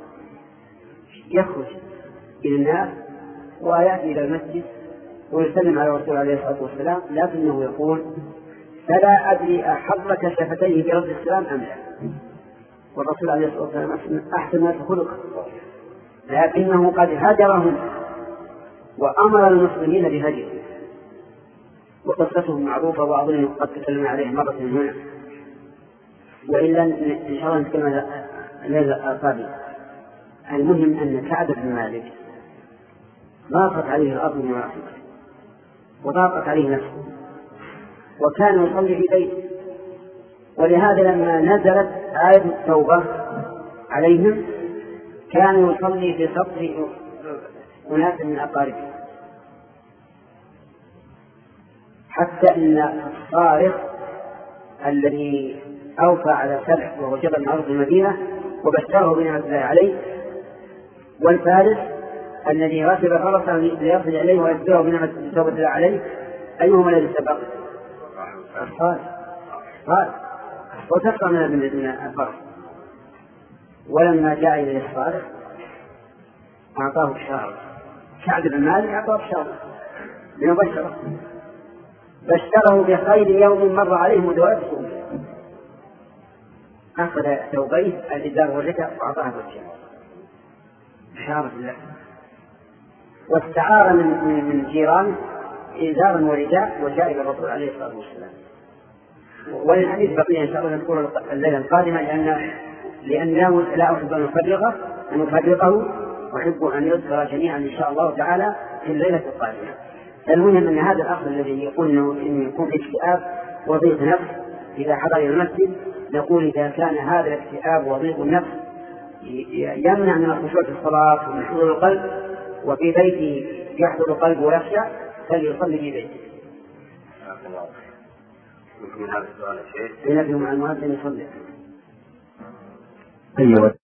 A: يخرج إلى الناس ويأتي إلى المسجد ويسلم على الرسول عليه الصلاة والسلام، لكنه يقول فلا أدري أحرك شفتيه برد السلام أم لا، والرسول عليه الصلاة والسلام أحسن ما خلقا، لكنه قد هجرهم وأمر المسلمين بهجره. وقصته معروفة وأظن قد تكلم عليه مرة هنا، وإلا إن شاء الله نتكلم الليلة القادمة. المهم أن سعد بن مالك ضاقت عليه الأرض من رحمه وضاقت عليه نفسه وكان يصلي في بيته، ولهذا لما نزلت آية التوبة عليهم كان يصلي في صف أناس من أقاربه، حتى إن الصارخ الذي أوفى على سبع وهو جبل من أرض المدينة وبشره بنعمة الله عليه، والفارس الذي ركب فرسا ليصل إليه ويخبره بنعمة الله عليه، أيهما الذي سبق؟ الصالح قال وتسقى من الفرس. ولما جاء إليه الصالح أعطاه بشارة، سعد بن مالك أعطاه بشارة ليبشره، بشره بخير يوم مر عليه مدوات سوء، أخذ ثوبيه الإزار والرداء وأعطاه بالشارة بشارة الله، واستعار من من جيران إزارا ورداء وجاء إلى الرسول عليه الصلاة والسلام. وللحديث بقية إن شاء الله نذكر الليلة القادمة، لأن لأن لا أحب أن أفرقه أن أفرقه وأحب أن يذكر جميعا إن شاء الله تعالى في الليلة القادمة. المهم أن هذا الأخ الذي يقول إنه يكون في اكتئاب وضيق نفس إذا حضر إلى المسجد، نقول إذا كان هذا الاكتئاب وضيق النفس يمنع من الخشوع في الصلاة ومن حضور القلب وفي بيته يحضر القلب ويخشى فليصلي في بيته.
C: من هذا السؤال الشيخ
A: لنبي مع المؤذن يصلي.
B: أيوة.